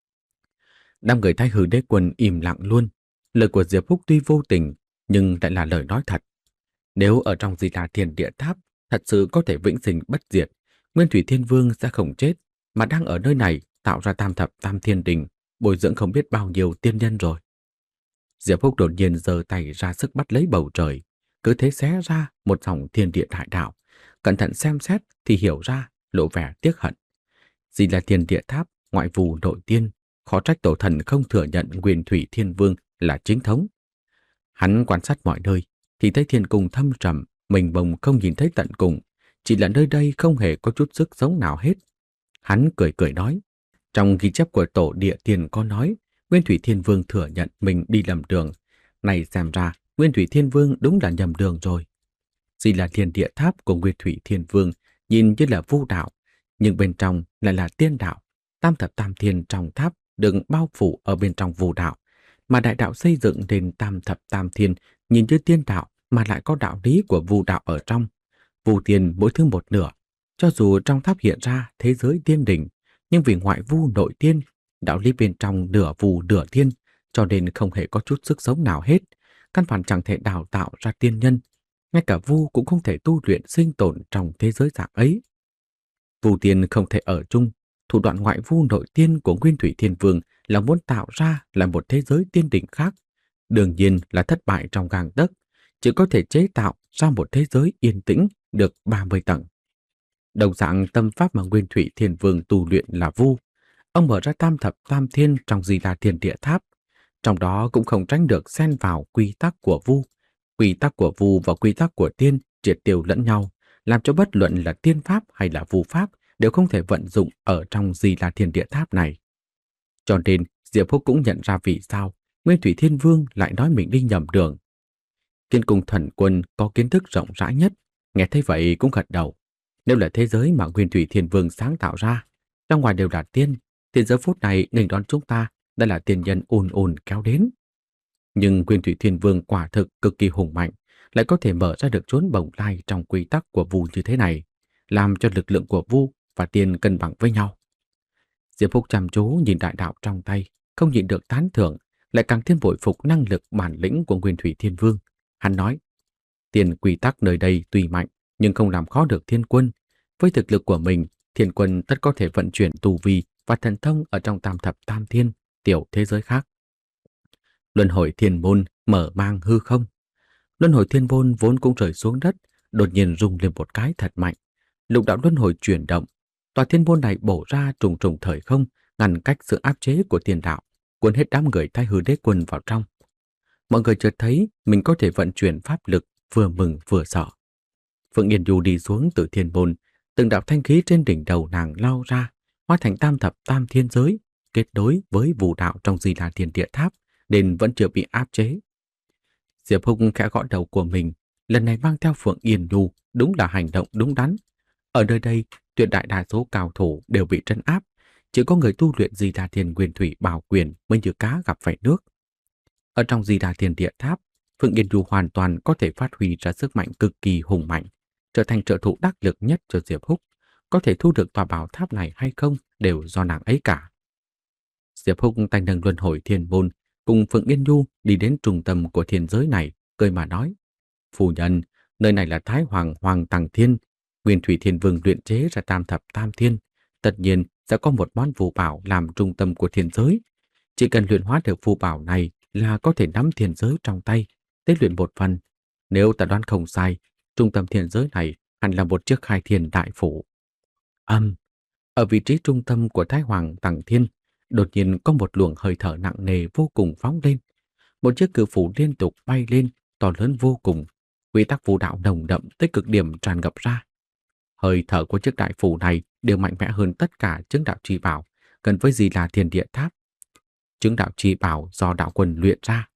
Đám người Thái Hư Đế Quân im lặng luôn. Lời của Diệp Húc tuy vô tình, nhưng lại là lời nói thật. Nếu ở trong Di La Thiên Địa Tháp thật sự có thể vĩnh sinh bất diệt, Nguyên Thủy Thiên Vương sẽ không chết, mà đang ở nơi này tạo ra tam thập tam thiên đình, bồi dưỡng không biết bao nhiêu tiên nhân rồi. Diệp Húc đột nhiên giơ tay ra sức bắt lấy bầu trời, cứ thế xé ra một dòng thiên địa đại đạo. Cẩn thận xem xét thì hiểu ra, lộ vẻ tiếc hận. Di La Thiên Địa Tháp, ngoại vụ nội tiên, khó trách tổ thần không thừa nhận Nguyên Thủy Thiên Vương là chính thống. Hắn quan sát mọi nơi, thì thấy thiên cung thâm trầm, mình bồng không nhìn thấy tận cùng, chỉ là nơi đây không hề có chút sức sống nào hết. Hắn cười cười nói, trong ghi chép của tổ địa tiền có nói, Nguyên Thủy Thiên Vương thừa nhận mình đi lầm đường. Này xem ra, Nguyên Thủy Thiên Vương đúng là nhầm đường rồi. Di La Thiên Địa Tháp của Nguyên Thủy Thiên Vương nhìn như là vu đạo, nhưng bên trong lại là tiên đạo. Tam thập tam thiên trong tháp được bao phủ ở bên trong vu đạo, mà đại đạo xây dựng nên tam thập tam thiên nhìn như tiên đạo mà lại có đạo lý của vu đạo ở trong. Vu tiên mỗi thứ một nửa, cho dù trong tháp hiện ra thế giới tiên đỉnh, nhưng vì ngoại vu nội tiên, đạo lý bên trong nửa vu nửa tiên, cho nên không hề có chút sức sống nào hết, căn bản chẳng thể đào tạo ra tiên nhân. ngay cả Vu cũng không thể tu luyện sinh tồn trong thế giới dạng ấy. Vu tiên không thể ở chung, thủ đoạn ngoại vu nội tiên của Nguyên Thủy Thiên Vương là muốn tạo ra là một thế giới tiên đỉnh khác. Đương nhiên là thất bại trong gang tấc, chỉ có thể chế tạo ra một thế giới yên tĩnh được ba mươi tầng. Đồng dạng tâm pháp mà Nguyên Thủy Thiên Vương tu luyện là Vu. Ông mở ra tam thập tam thiên trong Di Đà Thiên Địa Tháp. Trong đó cũng không tránh được xen vào quy tắc của Vu. Quy tắc của Vu và quy tắc của tiên triệt tiêu lẫn nhau, làm cho bất luận là tiên pháp hay là Vu pháp đều không thể vận dụng ở trong Di Đà Thiên Địa Tháp này. Cho nên Diệp Húc cũng nhận ra vì sao Nguyên Thủy Thiên Vương lại nói mình đi nhầm đường. Kiên Cung Thần Quân có kiến thức rộng rãi nhất, nghe thấy vậy cũng gật đầu. Nếu là thế giới mà Nguyên Thủy Thiên Vương sáng tạo ra, trong ngoài đều là tiên, thì giờ phút này nghênh đón chúng ta đã là tiên nhân ùn ùn kéo đến. Nhưng Nguyên Thủy Thiên Vương quả thực cực kỳ hùng mạnh, lại có thể mở ra được chốn bồng lai trong quy tắc của Vu như thế này, làm cho lực lượng của Vu và tiên cân bằng với nhau. Diệp Húc chăm chú nhìn đại đạo trong tay, không nhịn được tán thưởng, lại càng thêm bội phục năng lực bản lĩnh của Nguyên Thủy Thiên Vương. Hắn nói, tiền quy tắc nơi đây tuy mạnh, nhưng không làm khó được Thiên Quân. Với thực lực của mình, Thiên Quân tất có thể vận chuyển tu vi và thần thông ở trong tam thập tam thiên, tiểu thế giới khác. Luân hồi thiên môn mở mang hư không. Luân hồi thiên môn vốn cũng rơi xuống đất, đột nhiên rung lên một cái thật mạnh. Lục đạo luân hồi chuyển động, tòa thiên môn này bổ ra trùng trùng thời không, ngăn cách sự áp chế của thiên đạo, cuốn hết đám người Thái Hư Đế Quân vào trong. Mọi người chợt thấy mình có thể vận chuyển pháp lực, vừa mừng vừa sợ. Phượng Yên Du đi xuống từ thiên môn, từng đạo thanh khí trên đỉnh đầu nàng lao ra, hóa thành tam thập tam thiên giới, kết nối với vũ đạo trong Di Đà Thiên Địa Tháp, nên vẫn chưa bị áp chế. Diệp Húc khẽ gõ đầu của mình, lần này mang theo Phượng Yên Du đúng là hành động đúng đắn. Ở nơi đây, tuyệt đại đa số cao thủ đều bị trấn áp, chỉ có người tu luyện Di Đà Thiên Nguyên Thủy Bảo Quyền mới như cá gặp phải nước. Ở trong Di Đà Thiên Địa Tháp, Phượng Yên Du hoàn toàn có thể phát huy ra sức mạnh cực kỳ hùng mạnh, trở thành trợ thủ đắc lực nhất cho Diệp Húc. Có thể thu được tòa bảo tháp này hay không đều do nàng ấy cả. Diệp Húc tay nâng luân hồi thiên môn, cùng Phượng Yên Du đi đến trung tâm của thiên giới này, cười mà nói: "Phu nhân, nơi này là Thái Hoàng Hoàng Tằng Thiên, Nguyên Thủy Thiên Vương luyện chế ra tam thập tam thiên, tất nhiên sẽ có một món phù bảo làm trung tâm của thiên giới. Chỉ cần luyện hóa được phù bảo này là có thể nắm thiên giới trong tay, tế luyện một phần. Nếu ta đoán không sai, trung tâm thiên giới này hẳn là một chiếc khai thiên đại phủ." Âm, ở vị trí trung tâm của Thái Hoàng Tằng Thiên, đột nhiên có một luồng hơi thở nặng nề vô cùng phóng lên. Một chiếc cự phủ liên tục bay lên, to lớn vô cùng. Quy tắc phù đạo nồng đậm tới cực điểm tràn ngập ra. Hơi thở của chiếc đại phủ này đều mạnh mẽ hơn tất cả chứng đạo chi bảo, gần với Di Đà Thiên Địa Tháp. Chứng đạo chi bảo do đạo quân luyện ra.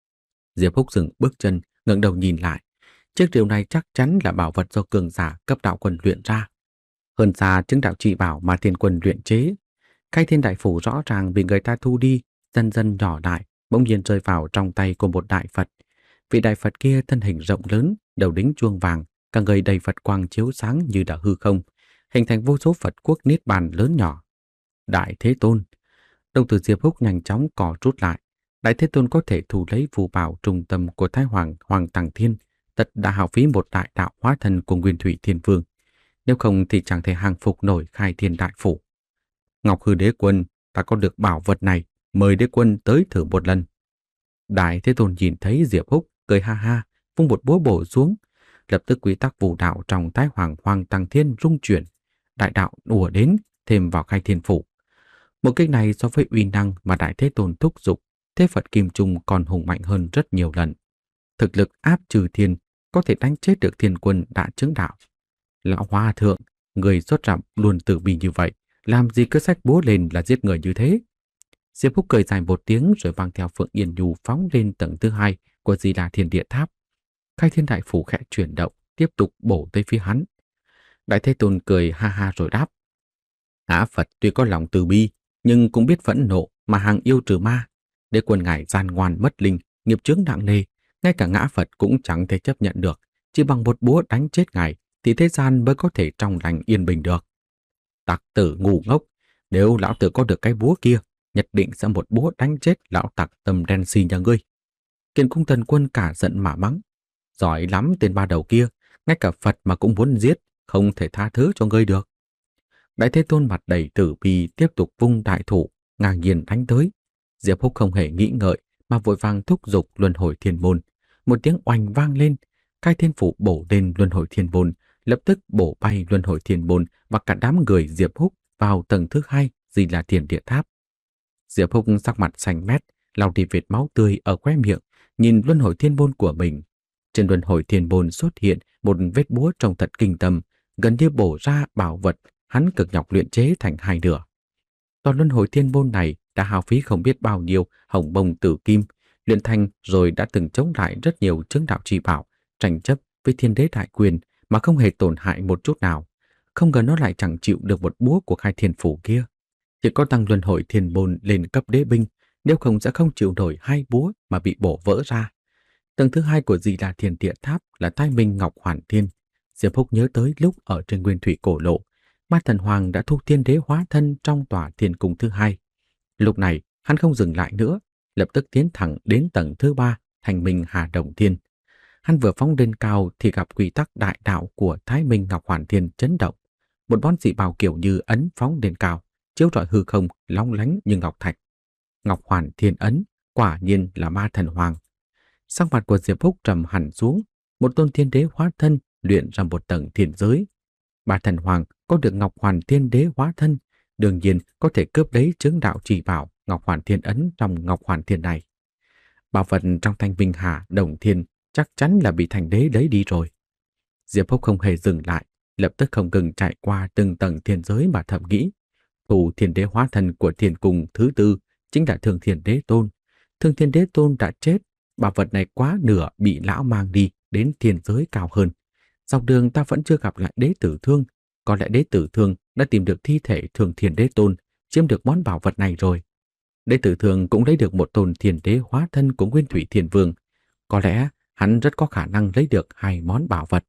Diệp Húc dừng bước chân, ngẩng đầu nhìn lại. Chiếc điều này chắc chắn là bảo vật do cường giả cấp đạo quân luyện ra. Hơn xa chứng đạo chi bảo mà thiên quân luyện chế. Khai thiên đại phủ rõ ràng bị người ta thu đi, dần dần nhỏ đại, bỗng nhiên rơi vào trong tay của một đại Phật. Vị đại Phật kia thân hình rộng lớn, đầu đính chuông vàng, cả người đầy Phật quang chiếu sáng như đã hư không, hình thành vô số Phật quốc niết bàn lớn nhỏ. Đại Thế Tôn. Đồng tử Diệp Húc nhanh chóng cò rút lại. Đại Thế Tôn có thể thu lấy phù bảo trung tâm của Thái Hoàng Hoàng Tằng Thiên, tất đã hao phí một đại đạo hóa thân của Nguyên Thủy Thiên Vương. Nếu không thì chẳng thể hàng phục nổi khai thiên đại phủ. Ngọc Hư Đế Quân, ta có được bảo vật này, mời Đế Quân tới thử một lần. Đại Thế Tôn nhìn thấy Diệp Húc, cười ha ha, vung một búa bổ xuống. Lập tức quy tắc vũ đạo trong Thái Hoàng Hoàng Tằng Thiên rung chuyển, đại đạo ùa đến, thêm vào khai thiên phủ. Một kích này so với uy năng mà Đại Thế Tôn thúc giục, Thế Phật Kim Trung còn hùng mạnh hơn rất nhiều lần. Thực lực áp trừ thiên, có thể đánh chết được thiên quân đã chứng đạo. Lão Hòa Thượng, người xuất rậm luôn tử bi như vậy, làm gì cứ xách búa lên là giết người như thế? Diệp Húc cười dài một tiếng rồi mang theo Phượng Yên Du phóng lên tầng thứ hai của Di Đà Thiên Địa Tháp. Khai thiên đại phủ khẽ chuyển động, tiếp tục bổ tới phía hắn. Đại Thế Tôn cười ha ha rồi đáp: Ngã Phật tuy có lòng từ bi, nhưng cũng biết phẫn nộ mà hàng yêu trừ ma. Đế Quân ngài gian ngoan mất linh, nghiệp chướng nặng nề, ngay cả Ngã Phật cũng chẳng thể chấp nhận được. Chỉ bằng một búa đánh chết ngài thì thế gian mới có thể trong lành yên bình được. Tặc tử ngu ngốc, nếu lão tử có được cái búa kia, nhất định sẽ một búa đánh chết lão tặc tâm đen xì nhà ngươi. Kiền Cung Thần Quân cả giận mà mắng: Giỏi lắm tên ba đầu kia, ngay cả Phật mà cũng muốn giết, không thể tha thứ cho ngươi được. Đại Thế Tôn mặt đầy tử bi tiếp tục vung đại thủ, ngang nhiên đánh tới. Diệp Húc không hề nghĩ ngợi mà vội vàng thúc giục luân hồi thiên môn. Một tiếng oanh vang lên, Khai Thiên Phủ bổ lên luân hồi thiên môn, lập tức bổ bay luân hồi thiên môn và cả đám người Diệp Húc vào tầng thứ hai, gì là Thiên Địa Tháp. Diệp Húc sắc mặt xanh mét, lau đi vệt máu tươi ở khóe miệng, nhìn luân hồi thiên môn của mình. Trên luân hồi thiên môn xuất hiện một vết búa trông thật kinh tâm, gần như bổ ra bảo vật hắn cực nhọc luyện chế thành hai nửa. Toàn luân hồi thiên môn này đã hao phí không biết bao nhiêu hồng bông tử kim, luyện thành rồi đã từng chống lại rất nhiều chứng đạo chi bảo, tranh chấp với thiên đế đại quyền mà không hề tổn hại một chút nào. Không ngờ nó lại chẳng chịu được một búa của Khai Thiên Phủ kia. Chỉ có tăng luân hồi thiên môn lên cấp đế binh, nếu không sẽ không chịu nổi hai búa mà bị bổ vỡ ra. Tầng thứ hai của Di Đà Thiên Địa Tháp là Thái Minh Ngọc Hoàn Thiên. Diệp Húc nhớ tới lúc ở trên Nguyên Thủy Cổ Lộ, Ma Thần Hoàng đã thu thiên đế hóa thân trong tòa thiên cung thứ hai. Lúc này, hắn không dừng lại nữa, lập tức tiến thẳng đến tầng thứ ba, Thành Minh Hà Đồng Thiên. Hắn vừa phóng lên cao thì gặp quy tắc đại đạo của Thái Minh Ngọc Hoàn Thiên chấn động. Một món dị bảo kiểu như ấn phóng lên cao, chiếu rọi hư không, long lánh như ngọc thạch. Ngọc Hoàn Thiên ấn, quả nhiên là Ma Thần Hoàng. Sắc mặt của Diệp Húc trầm hẳn xuống, một tôn thiên đế hóa thân luyện ra một tầng thiên giới. Ma Thần Hoàng có được Ngọc Hoàn Thiên đế hóa thân, đương nhiên có thể cướp lấy chứng đạo chỉ bảo Ngọc Hoàn Thiên ấn trong Ngọc Hoàn Thiên này. Bảo vật trong Thanh Minh Hà Đồng Thiên chắc chắn là bị thành đế lấy đi rồi. Diệp Húc không hề dừng lại, lập tức không ngừng chạy qua từng tầng thiên giới mà thầm nghĩ. Thủ thiên đế hóa thân của thiên cung thứ tư chính là Thương Thiên Đế Tôn. Thương Thiên Đế Tôn đã chết, bảo vật này quá nửa bị lão mang đi đến thiên giới cao hơn. Dọc đường ta vẫn chưa gặp lại Đế Tử Thương, có lẽ Đế Tử Thương đã tìm được thi thể Thương Thiên Đế Tôn, chiếm được món bảo vật này rồi. Đế Tử Thương cũng lấy được một tôn thiên đế hóa thân của Nguyên Thủy Thiên Vương, có lẽ hắn rất có khả năng lấy được hai món bảo vật.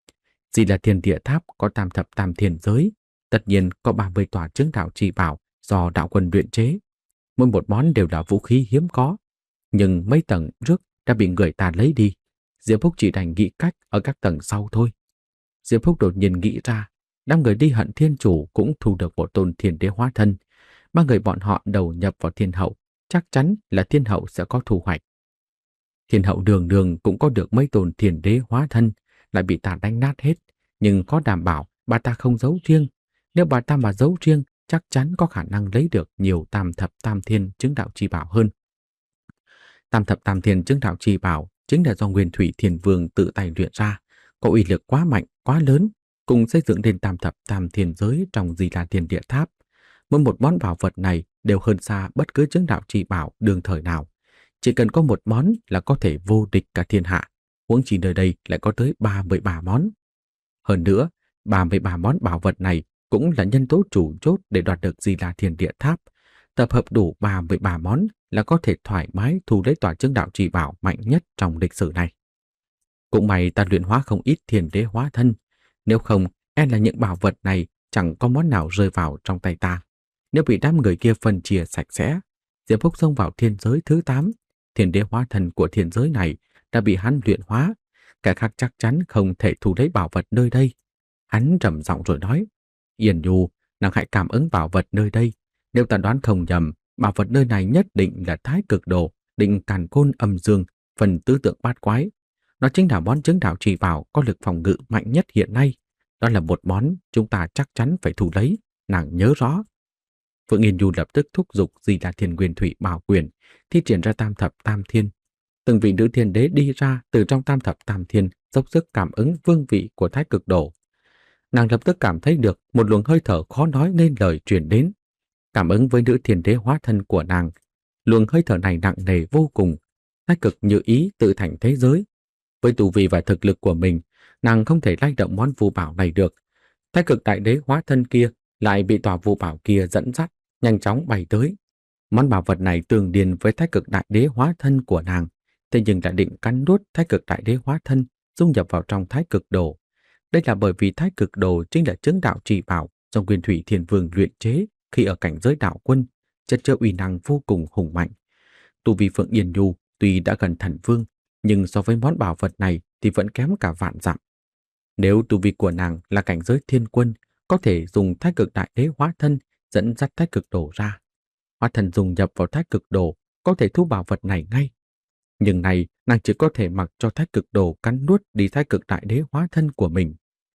Di Đà Thiên Địa Tháp có tam thập tam thiên giới, tất nhiên có ba mươi tòa chứng đạo chi bảo do đạo quân luyện chế. Mỗi một món đều là vũ khí hiếm có, nhưng mấy tầng trước đã bị người ta lấy đi. Diệp Húc chỉ đành nghĩ cách ở các tầng sau thôi. Diệp Húc đột nhiên nghĩ ra, đám người đi Hận Thiên Chủ cũng thu được một tôn thiên đế hóa thân. Ba người bọn họ đầu nhập vào Thiên Hậu, chắc chắn là Thiên Hậu sẽ có thu hoạch. Thiên Hậu đường đường cũng có được mấy tôn thiên đế hóa thân, lại bị ta đánh nát hết, nhưng có đảm bảo bà ta không giấu riêng. Nếu bà ta mà giấu riêng, chắc chắn có khả năng lấy được nhiều tam thập tam thiên chứng đạo chi bảo hơn. Tam thập tam thiên chứng đạo chi bảo chính là do Nguyên Thủy Thiên Vương tự tay luyện ra, có uy lực quá mạnh, quá lớn, cùng xây dựng lên tam thập tam thiên giới trong Di Đà Thiên Địa Tháp. Mỗi một món bảo vật này đều hơn xa bất cứ chứng đạo chi bảo đương thời nào. Chỉ cần có một món là có thể vô địch cả thiên hạ, huống chi nơi đây lại có tới ba mươi ba món. Hơn nữa, ba mươi ba món bảo vật này cũng là nhân tố chủ chốt để đoạt được Di Đà Thiên Địa Tháp. Tập hợp đủ ba mươi ba món là có thể thoải mái thu lấy tòa chứng đạo chỉ bảo mạnh nhất trong lịch sử này. Cũng may ta luyện hóa không ít thiên đế hóa thân, nếu không e là những bảo vật này chẳng có món nào rơi vào trong tay ta. Nếu bị đám người kia phân chia sạch sẽ, Diệp Húc xông vào thiên giới thứ tám, thiên đế hóa thân của thiên giới này đã bị hắn luyện hóa, kẻ khác chắc chắn không thể thu lấy bảo vật nơi đây. Hắn trầm giọng rồi nói, Yên Nhu, nàng hãy cảm ứng bảo vật nơi đây. Nếu ta đoán không nhầm, bảo vật nơi này nhất định là Thái Cực Đồ, định Càn Khôn Âm Dương, phần tứ tượng bát quái. Nó chính là món chứng đạo chỉ bảo có lực phòng ngự mạnh nhất hiện nay. Đó là một món chúng ta chắc chắn phải thu lấy, nàng nhớ rõ. Phượng Yên Nhu lập tức thúc giục Di Đà Thiên Nguyên Thủy Bảo Quyền, thi triển ra tam thập tam thiên. Từng vị nữ thiên đế đi ra từ trong tam thập tam thiên, dốc sức cảm ứng vương vị của Thái Cực Đồ. Nàng lập tức cảm thấy được một luồng hơi thở khó nói nên lời truyền đến. Cảm ứng với nữ thiên đế hóa thân của nàng, luồng hơi thở này nặng nề vô cùng, thái cực như ý tự thành thế giới. Với tu vi và thực lực của mình, nàng không thể lay động món phù bảo này được. Thái cực đại đế hóa thân kia lại bị tòa phù bảo kia dẫn dắt, nhanh chóng bay tới. Món bảo vật này tương điền với thái cực đại đế hóa thân của nàng, thế nhưng đã định cắn nuốt thái cực đại đế hóa thân, dung nhập vào trong thái cực đồ. Đây là bởi vì thái cực đồ chính là chứng đạo trì bảo do Nguyên Thủy Thiên Vương luyện chế khi ở cảnh giới đạo quân, chất chứa uy năng vô cùng hùng mạnh. Tu vi Phượng Yên Nhu tuy đã gần thần vương, nhưng so với món bảo vật này thì vẫn kém cả vạn dặm. Nếu tu vi của nàng là cảnh giới thiên quân, có thể dùng thái cực đại đế hóa thân dẫn dắt thái cực đồ ra. Hóa thân dùng nhập vào thái cực đồ có thể thu bảo vật này ngay. Nhưng này nàng chỉ có thể mặc cho thái cực đồ cắn nuốt đi thái cực đại đế hóa thân của mình.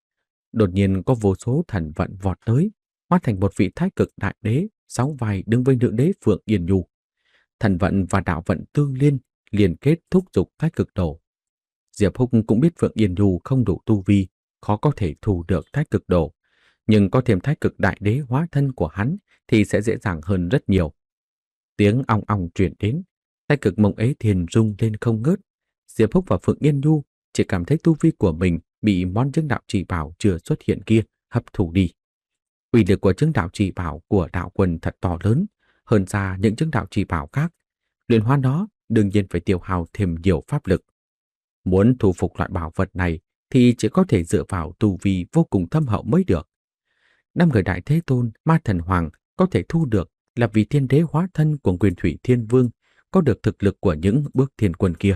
Đột nhiên có vô số thần vận vọt tới, hóa thành một vị thái cực đại đế, sáu vai đứng với nữ đế Phượng Yên Nhu. Thần vận và đạo vận tương liên, liên kết thúc giục thái cực đồ. Diệp Húc cũng biết Phượng Yên Nhu không đủ tu vi, khó có thể thu được thái cực đồ, nhưng có thêm thái cực đại đế hóa thân của hắn thì sẽ dễ dàng hơn rất nhiều. Tiếng ong ong truyền đến, thái cực mông ế thiền rung lên không ngớt. Diệp Húc và Phượng Yên Nhu chỉ cảm thấy tu vi của mình bị món chứng đạo chỉ bảo chưa xuất hiện kia hấp thụ đi. Uy lực của chứng đạo chỉ bảo của đạo quân thật to lớn, hơn xa những chứng đạo chỉ bảo khác. Luyện hóa nó đương nhiên phải tiêu hao thêm nhiều pháp lực. Muốn thu phục loại bảo vật này thì chỉ có thể dựa vào tu vi vô cùng thâm hậu mới được. Năm người Đại Thế Tôn, Ma Thần Hoàng có thể thu được là vì thiên đế hóa thân của Nguyên Thủy Thiên Vương có được thực lực của những bước thiên quân kia.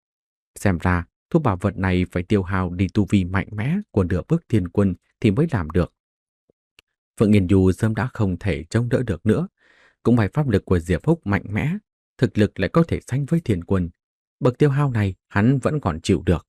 Xem ra, thu bảo vật này phải tiêu hao đi tu vi mạnh mẽ của nửa bước thiên quân thì mới làm được. Phượng Nghiên Nhu sớm đã không thể chống đỡ được nữa, cũng phải pháp lực của Diệp Húc mạnh mẽ, thực lực lại có thể sánh với thiên quân. Bậc tiêu hao này hắn vẫn còn chịu được.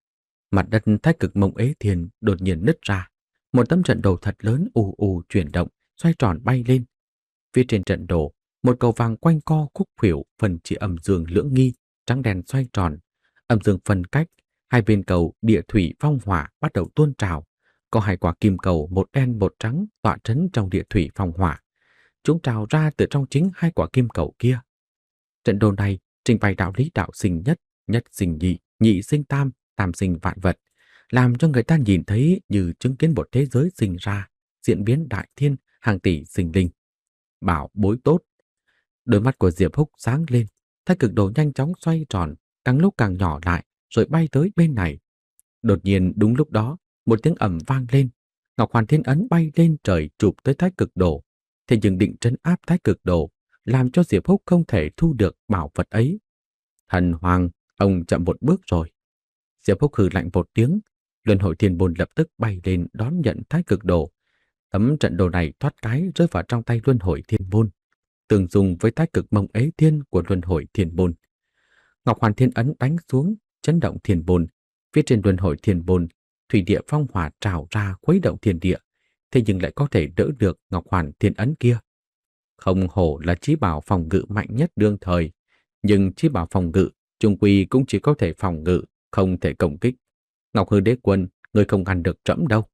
Mặt đất thái cực mông ế thiền đột nhiên nứt ra, một tấm trận đồ thật lớn ù ù chuyển động, xoay tròn bay lên. Phía trên trận đồ, một cầu vàng quanh co khúc khuỷu phần chỉ âm dương lưỡng nghi, trắng đen xoay tròn, âm dương phân cách, hai bên cầu địa thủy phong hỏa bắt đầu tuôn trào. Có hai quả kim cầu một đen một trắng tọa trấn trong địa thủy phong hỏa. Chúng trào ra từ trong chính hai quả kim cầu kia. Trận đồ này trình bày đạo lý đạo sinh nhất, nhất sinh nhị, nhị sinh tam, tam sinh vạn vật, làm cho người ta nhìn thấy như chứng kiến một thế giới sinh ra, diễn biến đại thiên, hàng tỷ sinh linh. Bảo bối tốt. Đôi mắt của Diệp Húc sáng lên, thái cực đồ nhanh chóng xoay tròn, càng lúc càng nhỏ lại, rồi bay tới bên này. Đột nhiên đúng lúc đó, một tiếng ầm vang lên, Ngọc Hoàn Thiên Ấn bay lên trời chụp tới thái cực đồ, thế nhưng định trấn áp thái cực đồ, làm cho Diệp Húc không thể thu được bảo vật ấy. Thần Hoàng, ông chậm một bước rồi. Diệp Húc hừ lạnh một tiếng, Luân Hồi Thiên Môn lập tức bay lên đón nhận thái cực đồ. Tấm trận đồ này thoát cái rơi vào trong tay Luân Hồi Thiên Môn, tương dùng với thái cực mông ế thiên của Luân Hồi Thiên Môn. Ngọc Hoàn Thiên Ấn đánh xuống, chấn động thiên môn. Phía trên Luân Hồi Thiên Môn, thủy địa phong hỏa trào ra khuấy động thiên địa, thế nhưng lại có thể đỡ được Ngọc Hoàn Thiên Ấn kia. Không hổ là chí bảo phòng ngự mạnh nhất đương thời, nhưng chí bảo phòng ngự chung quy cũng chỉ có thể phòng ngự, không thể công kích. Ngọc Hư Đế Quân, người không ăn được trẫm đâu.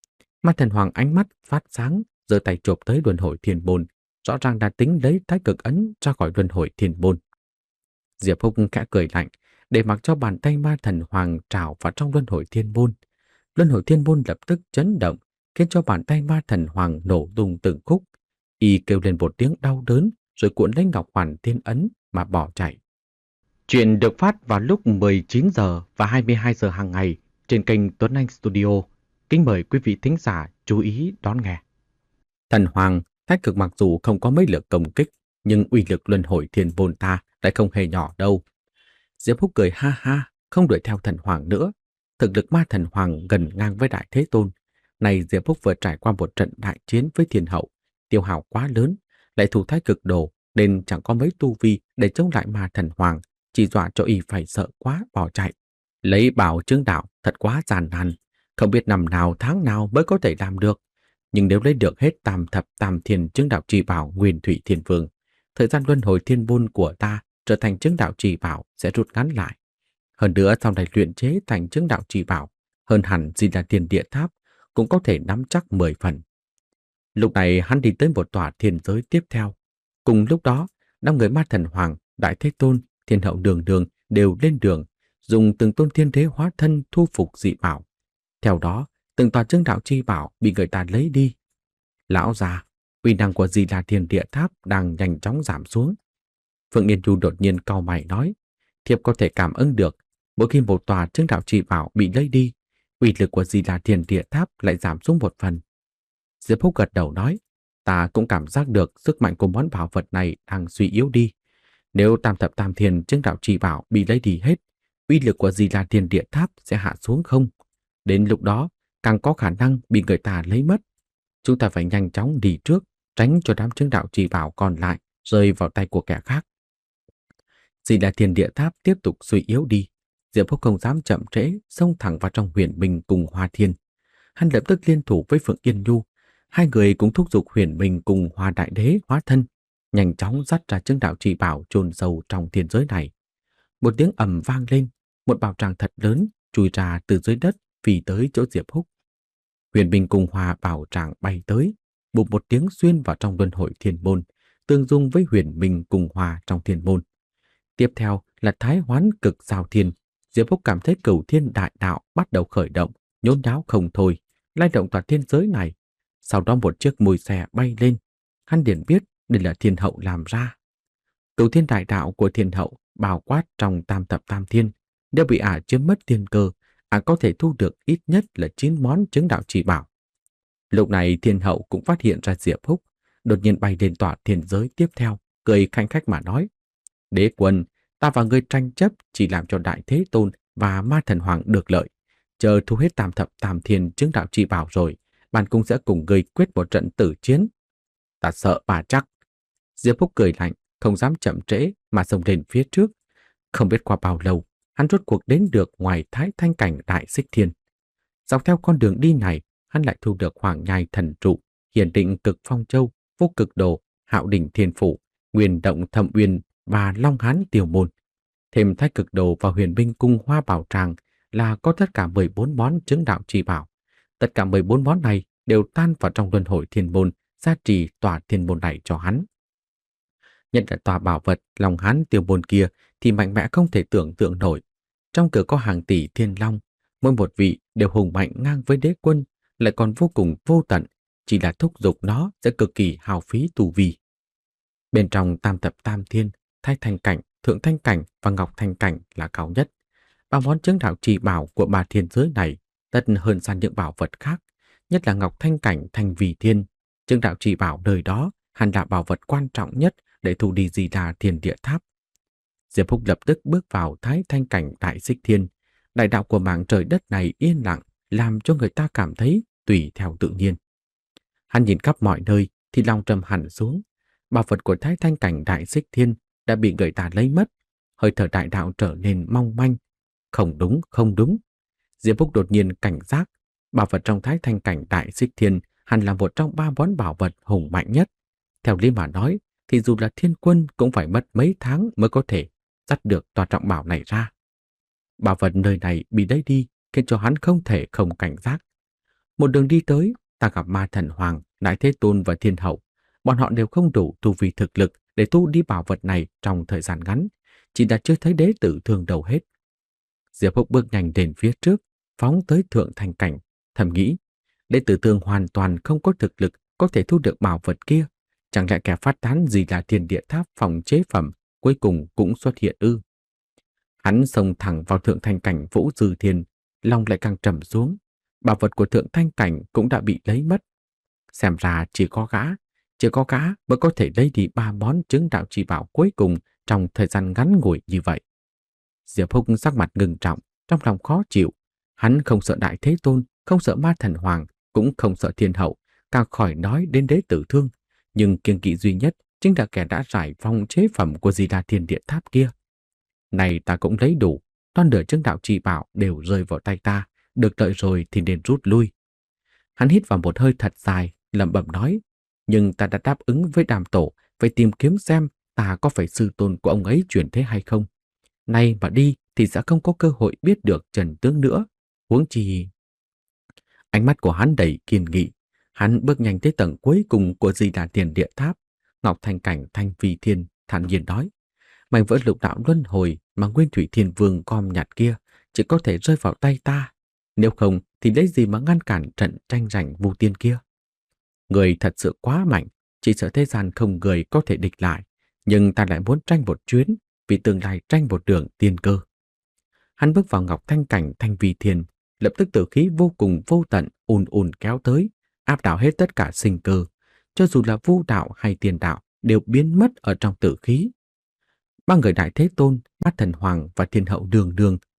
Ma Thần Hoàng ánh mắt phát sáng, giơ tay chộp tới Luân Hồi Thiên Môn, rõ ràng đã tính lấy thái cực ấn ra khỏi Luân Hồi Thiên Môn. Diệp Húc khẽ cười lạnh, để mặc cho bàn tay Ma Thần Hoàng trào vào trong Luân Hồi Thiên Môn. Luân Hồi Thiên Môn lập tức chấn động, khiến cho bàn tay Ma Thần Hoàng nổ tung từng khúc. Y kêu lên một tiếng đau đớn, rồi cuộn lấy Ngọc Hoàn Thiên Ấn mà bỏ chạy. Chuyện được phát vào lúc mười chín giờ và hai mươi hai giờ hàng ngày trên kênh Tuấn Anh Studio. Kính mời quý vị thính giả chú ý đón nghe. Thần Hoàng, thái cực mặc dù không có mấy lực công kích, nhưng uy lực Luân Hồi Thiên Môn ta lại không hề nhỏ đâu. Diệp Húc cười ha ha, không đuổi theo Thần Hoàng nữa. Thực lực Ma Thần Hoàng gần ngang với Đại Thế Tôn. Này Diệp Húc vừa trải qua một trận đại chiến với Thiên Hậu, tiêu hao quá lớn, lại thủ thái cực đồ nên chẳng có mấy tu vi để chống lại Ma Thần Hoàng, chỉ dọa cho y phải sợ quá bỏ chạy. Lấy bảo chứng đạo thật quá gian nan, không biết năm nào tháng nào mới có thể làm được. Nhưng nếu lấy được hết tam thập tam thiên chứng đạo trì bảo Nguyên Thủy Thiên Vương, thời gian luân hồi thiên môn của ta trở thành chứng đạo trì bảo sẽ rút ngắn lại. Hơn nữa sau này luyện chế thành chứng đạo trì bảo, hơn hẳn Di Đà Thiên Địa Tháp cũng có thể nắm chắc mười phần. Lúc này hắn đi tới một tòa thiên giới tiếp theo. Cùng lúc đó, năm người Ma Thần Hoàng, Đại Thế Tôn, Thiên Hậu Đường Đường đều lên đường, dùng từng tôn thiên đế hóa thân thu phục dị bảo. Theo đó, từng tòa chứng đạo chi bảo bị người ta lấy đi. Lão già, uy năng của Di Đà Thiên Địa Tháp đang nhanh chóng giảm xuống. Phượng Nghiên Nhu đột nhiên cau mày nói, thiếp có thể cảm ứng được, mỗi khi một tòa chứng đạo chi bảo bị lấy đi, uy lực của Di Đà Thiên Địa Tháp lại giảm xuống một phần. Diệp Húc gật đầu nói, ta cũng cảm giác được sức mạnh của món bảo vật này đang suy yếu đi. Nếu tam thập tam thiên chứng đạo chi bảo bị lấy đi hết, uy lực của Di La Thiên Địa Tháp sẽ hạ xuống không? Đến lúc đó, càng có khả năng bị người ta lấy mất. Chúng ta phải nhanh chóng đi trước, tránh cho đám chứng đạo trì bảo còn lại rơi vào tay của kẻ khác. Di La Thiên Địa Tháp tiếp tục suy yếu đi. Diệp Húc không dám chậm trễ, xông thẳng vào trong Huyền Minh cùng Hoa Thiên. Hắn lập tức liên thủ với Phượng Yên Nhu. Hai người cũng thúc giục Huyền Minh cùng Hoa Đại Đế hóa thân, nhanh chóng dắt ra chứng đạo trì bảo chôn sâu trong thiên giới này. Một tiếng ầm vang lên, một bảo tràng thật lớn chui ra từ dưới đất phi tới chỗ Diệp Húc. Huyền Minh cùng Hoa bảo tràng bay tới, bụp một tiếng xuyên vào trong luân hồi thiên môn, tương dung với Huyền Minh cùng Hoa trong thiên môn. Tiếp theo là Thái Hoán Cực Giao Thiên. Diệp Húc cảm thấy Cửu Thiên Đại Đạo bắt đầu khởi động, nhốn nháo không thôi, lay động toàn thiên giới này. Sau đó một chiếc mùi xe bay lên, hắn liền biết đây là Thiên Hậu làm ra. Cửu Thiên Đại Đạo của Thiên Hậu bao quát trong tam thập tam thiên, nếu bị ả chiếm mất thiên cơ, ả có thể thu được ít nhất là chín món chứng đạo chỉ bảo. Lúc này Thiên Hậu cũng phát hiện ra Diệp Húc, đột nhiên bay lên tỏa thiên giới tiếp theo, cười khanh khách mà nói: Đế quân, ta và ngươi tranh chấp chỉ làm cho Đại Thế Tôn và Ma Thần Hoàng được lợi. Chờ thu hết tam thập tam thiên chứng đạo chỉ bảo rồi, bản cung sẽ cùng ngươi quyết một trận tử chiến. Ta sợ bà chắc. Diệp Húc cười lạnh, không dám chậm trễ mà xông lên phía trước. Không biết qua bao lâu, hắn rốt cuộc đến được ngoài Thái Thanh Cảnh Đại Xích Thiên. Dọc theo con đường đi này, hắn lại thu được Hoàng Nhai Thần Trụ, Hiển Định Cực Phong Châu, Vô Cực Đồ, Hạo Đỉnh Thiên Phủ, Nguyên Động Thâm Uyên và Long Hán Tiểu Môn. Thêm Thái Cực Đồ và Huyền Binh Cung Hoa Bảo Tràng là có tất cả mười bốn món chứng đạo chi bảo. Tất cả mười bốn món này đều tan vào trong luân hồi thiên môn, gia trì tòa thiên môn này cho hắn. Nhận là tòa bảo vật Long Hán Tiểu Môn kia thì mạnh mẽ không thể tưởng tượng nổi. Trong cửa có hàng tỷ thiên long, mỗi một vị đều hùng mạnh ngang với đế quân, lại còn vô cùng vô tận, chỉ là thúc giục nó sẽ cực kỳ hao phí tu vi. Bên trong tam thập tam thiên, Thái Thanh Cảnh, Thượng Thanh Cảnh và Ngọc Thanh Cảnh là cao nhất. Ba món chứng đạo trì bảo của ba thiên giới này tất hơn xa những bảo vật khác, nhất là Ngọc Thanh Cảnh Thanh Vì Thiên. Chứng đạo trì bảo đời đó hẳn là bảo vật quan trọng nhất để thu đi Di La Thiên Địa Tháp. Diệp Húc lập tức bước vào Thái Thanh Cảnh Đại Xích Thiên. Đại đạo của mảng trời đất này yên lặng, làm cho người ta cảm thấy tùy theo tự nhiên. Hắn nhìn khắp mọi nơi thì lòng trầm hẳn xuống. Bảo vật của Thái Thanh Cảnh Đại Xích Thiên đã bị người ta lấy mất, hơi thở đại đạo trở nên mong manh. Không đúng, không đúng. Diệp Húc đột nhiên cảnh giác, bảo vật trong Thái Thanh Cảnh Đại Xích Thiên hẳn là một trong ba món bảo vật hùng mạnh nhất. Theo lý mà nói, thì dù là thiên quân cũng phải mất mấy tháng mới có thể dắt được tòa trọng bảo này ra. Bảo vật nơi này bị lấy đi, khiến cho hắn không thể không cảnh giác. Một đường đi tới, ta gặp Ma Thần Hoàng, Đại Thế Tôn và Thiên Hậu. Bọn họ đều không đủ tu vi thực lực để thu đi bảo vật này trong thời gian ngắn, chỉ đã chưa thấy đế tử thương đầu hết. Diệp Húc bước nhanh đến phía trước, phóng tới Thượng Thanh Cảnh, thầm nghĩ, đế tử thương hoàn toàn không có thực lực có thể thu được bảo vật kia. Chẳng lẽ kẻ phát tán gì là Thiên Địa Tháp phòng chế phẩm cuối cùng cũng xuất hiện ư? Hắn xông thẳng vào Thượng Thanh Cảnh Vũ Dư Thiên, lòng lại càng trầm xuống. Bảo vật của Thượng Thanh Cảnh cũng đã bị lấy mất. Xem ra chỉ có gã, chỉ có gã mới có thể lấy đi ba món chứng đạo chỉ bảo cuối cùng trong thời gian ngắn ngủi như vậy. Diệp Húc sắc mặt ngưng trọng, trong lòng khó chịu. Hắn không sợ Đại Thế Tôn, không sợ Ma Thần Hoàng, cũng không sợ Thiên Hậu, càng khỏi nói đến đế tử thương. Nhưng kiêng kỵ duy nhất chính là kẻ đã giải phong chế phẩm của Di La Thiên Địa Tháp kia. Này ta cũng lấy đủ, toàn nửa chứng đạo chỉ bảo đều rơi vào tay ta, được lợi rồi thì nên rút lui. Hắn hít vào một hơi thật dài, lẩm bẩm nói, nhưng ta đã đáp ứng với Đàm Tổ, phải tìm kiếm xem ta có phải sư tôn của ông ấy chuyển thế hay không. Nay mà đi thì sẽ không có cơ hội biết được trần tướng nữa, huống chi. Ánh mắt của hắn đầy kiên nghị, hắn bước nhanh tới tầng cuối cùng của Di La Thiên Địa Tháp. Ngọc Thanh Cảnh Thanh Vi Thiên thản nhiên nói, mảnh vỡ lục đạo luân hồi mà Nguyên Thủy Thiên Vương gom nhặt kia chỉ có thể rơi vào tay ta, nếu không thì lấy gì mà ngăn cản trận tranh giành vu tiên kia. Người thật sự quá mạnh, chỉ sợ thế gian không người có thể địch lại, nhưng ta lại muốn tranh một chuyến, vì tương lai tranh một đường tiên cơ. Hắn bước vào Ngọc Thanh Cảnh Thanh Vi Thiên, lập tức tử khí vô cùng vô tận ùn ùn kéo tới, áp đảo hết tất cả sinh cơ, cho dù là vu đạo hay tiền đạo đều biến mất ở trong tử khí. Ba người Đại Thế Tôn, Bát Thần Hoàng và Thiên Hậu đường đường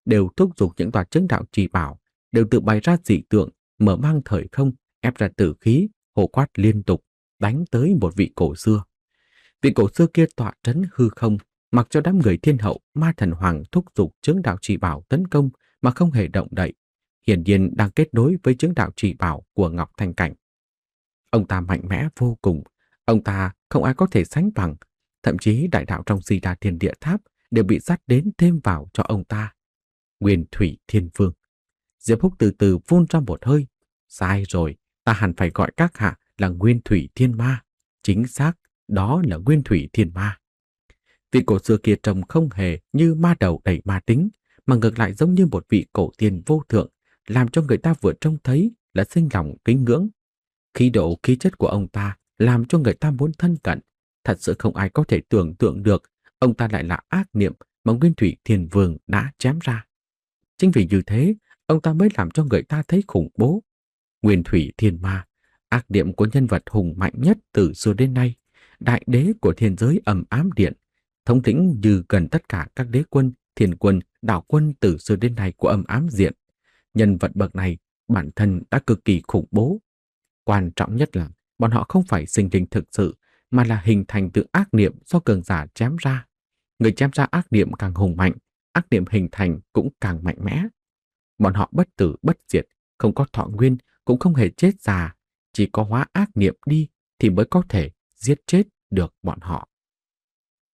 đều thúc giục những tòa chứng đạo trì bảo, đều tự bày ra dị tượng, mở mang thời không, ép ra tử khí, hô quát liên tục, đánh tới một vị cổ xưa. Vị cổ xưa kia tọa trấn hư không, mặc cho đám người thiên hậu, ma thần hoàng thúc giục chứng đạo trì bảo tấn công mà không hề động đậy, hiển nhiên đang kết nối với chứng đạo trì bảo của Ngọc Thanh Cảnh. Ông ta mạnh mẽ vô cùng, ông ta không ai có thể sánh bằng, thậm chí đại đạo trong Di Đà Thiên Địa Tháp đều bị dắt đến thêm vào cho ông ta. Nguyên Thủy Thiên Vương. Diệp Húc từ từ phun ra một hơi. Sai rồi, ta hẳn phải gọi các hạ là Nguyên Thủy Thiên Ma. Chính xác, đó là Nguyên Thủy Thiên Ma. Vị cổ xưa kia trông không hề như ma đầu đầy ma tính, mà ngược lại giống như một vị cổ tiên vô thượng, làm cho người ta vừa trông thấy là sinh lòng kính ngưỡng. Khí độ khí chất của ông ta làm cho người ta muốn thân cận. Thật sự không ai có thể tưởng tượng được ông ta lại là ác niệm mà Nguyên Thủy Thiên Vương đã chém ra. Chính vì như thế, ông ta mới làm cho người ta thấy khủng bố. Nguyên Thủy Thiên Ma, ác niệm của nhân vật hùng mạnh nhất từ xưa đến nay, đại đế của thiên giới ầm ám điện, thống lĩnh như gần tất cả các đế quân, thiên quân, đạo quân từ xưa đến nay của âm ám diện. Nhân vật bậc này bản thân đã cực kỳ khủng bố. Quan trọng nhất là bọn họ không phải sinh linh thực sự, mà là hình thành từ ác niệm do cường giả chém ra. Người chém ra ác niệm càng hùng mạnh, ác niệm hình thành cũng càng mạnh mẽ. Bọn họ bất tử bất diệt, không có thọ nguyên, cũng không hề chết già, chỉ có hóa ác niệm đi thì mới có thể giết chết được bọn họ.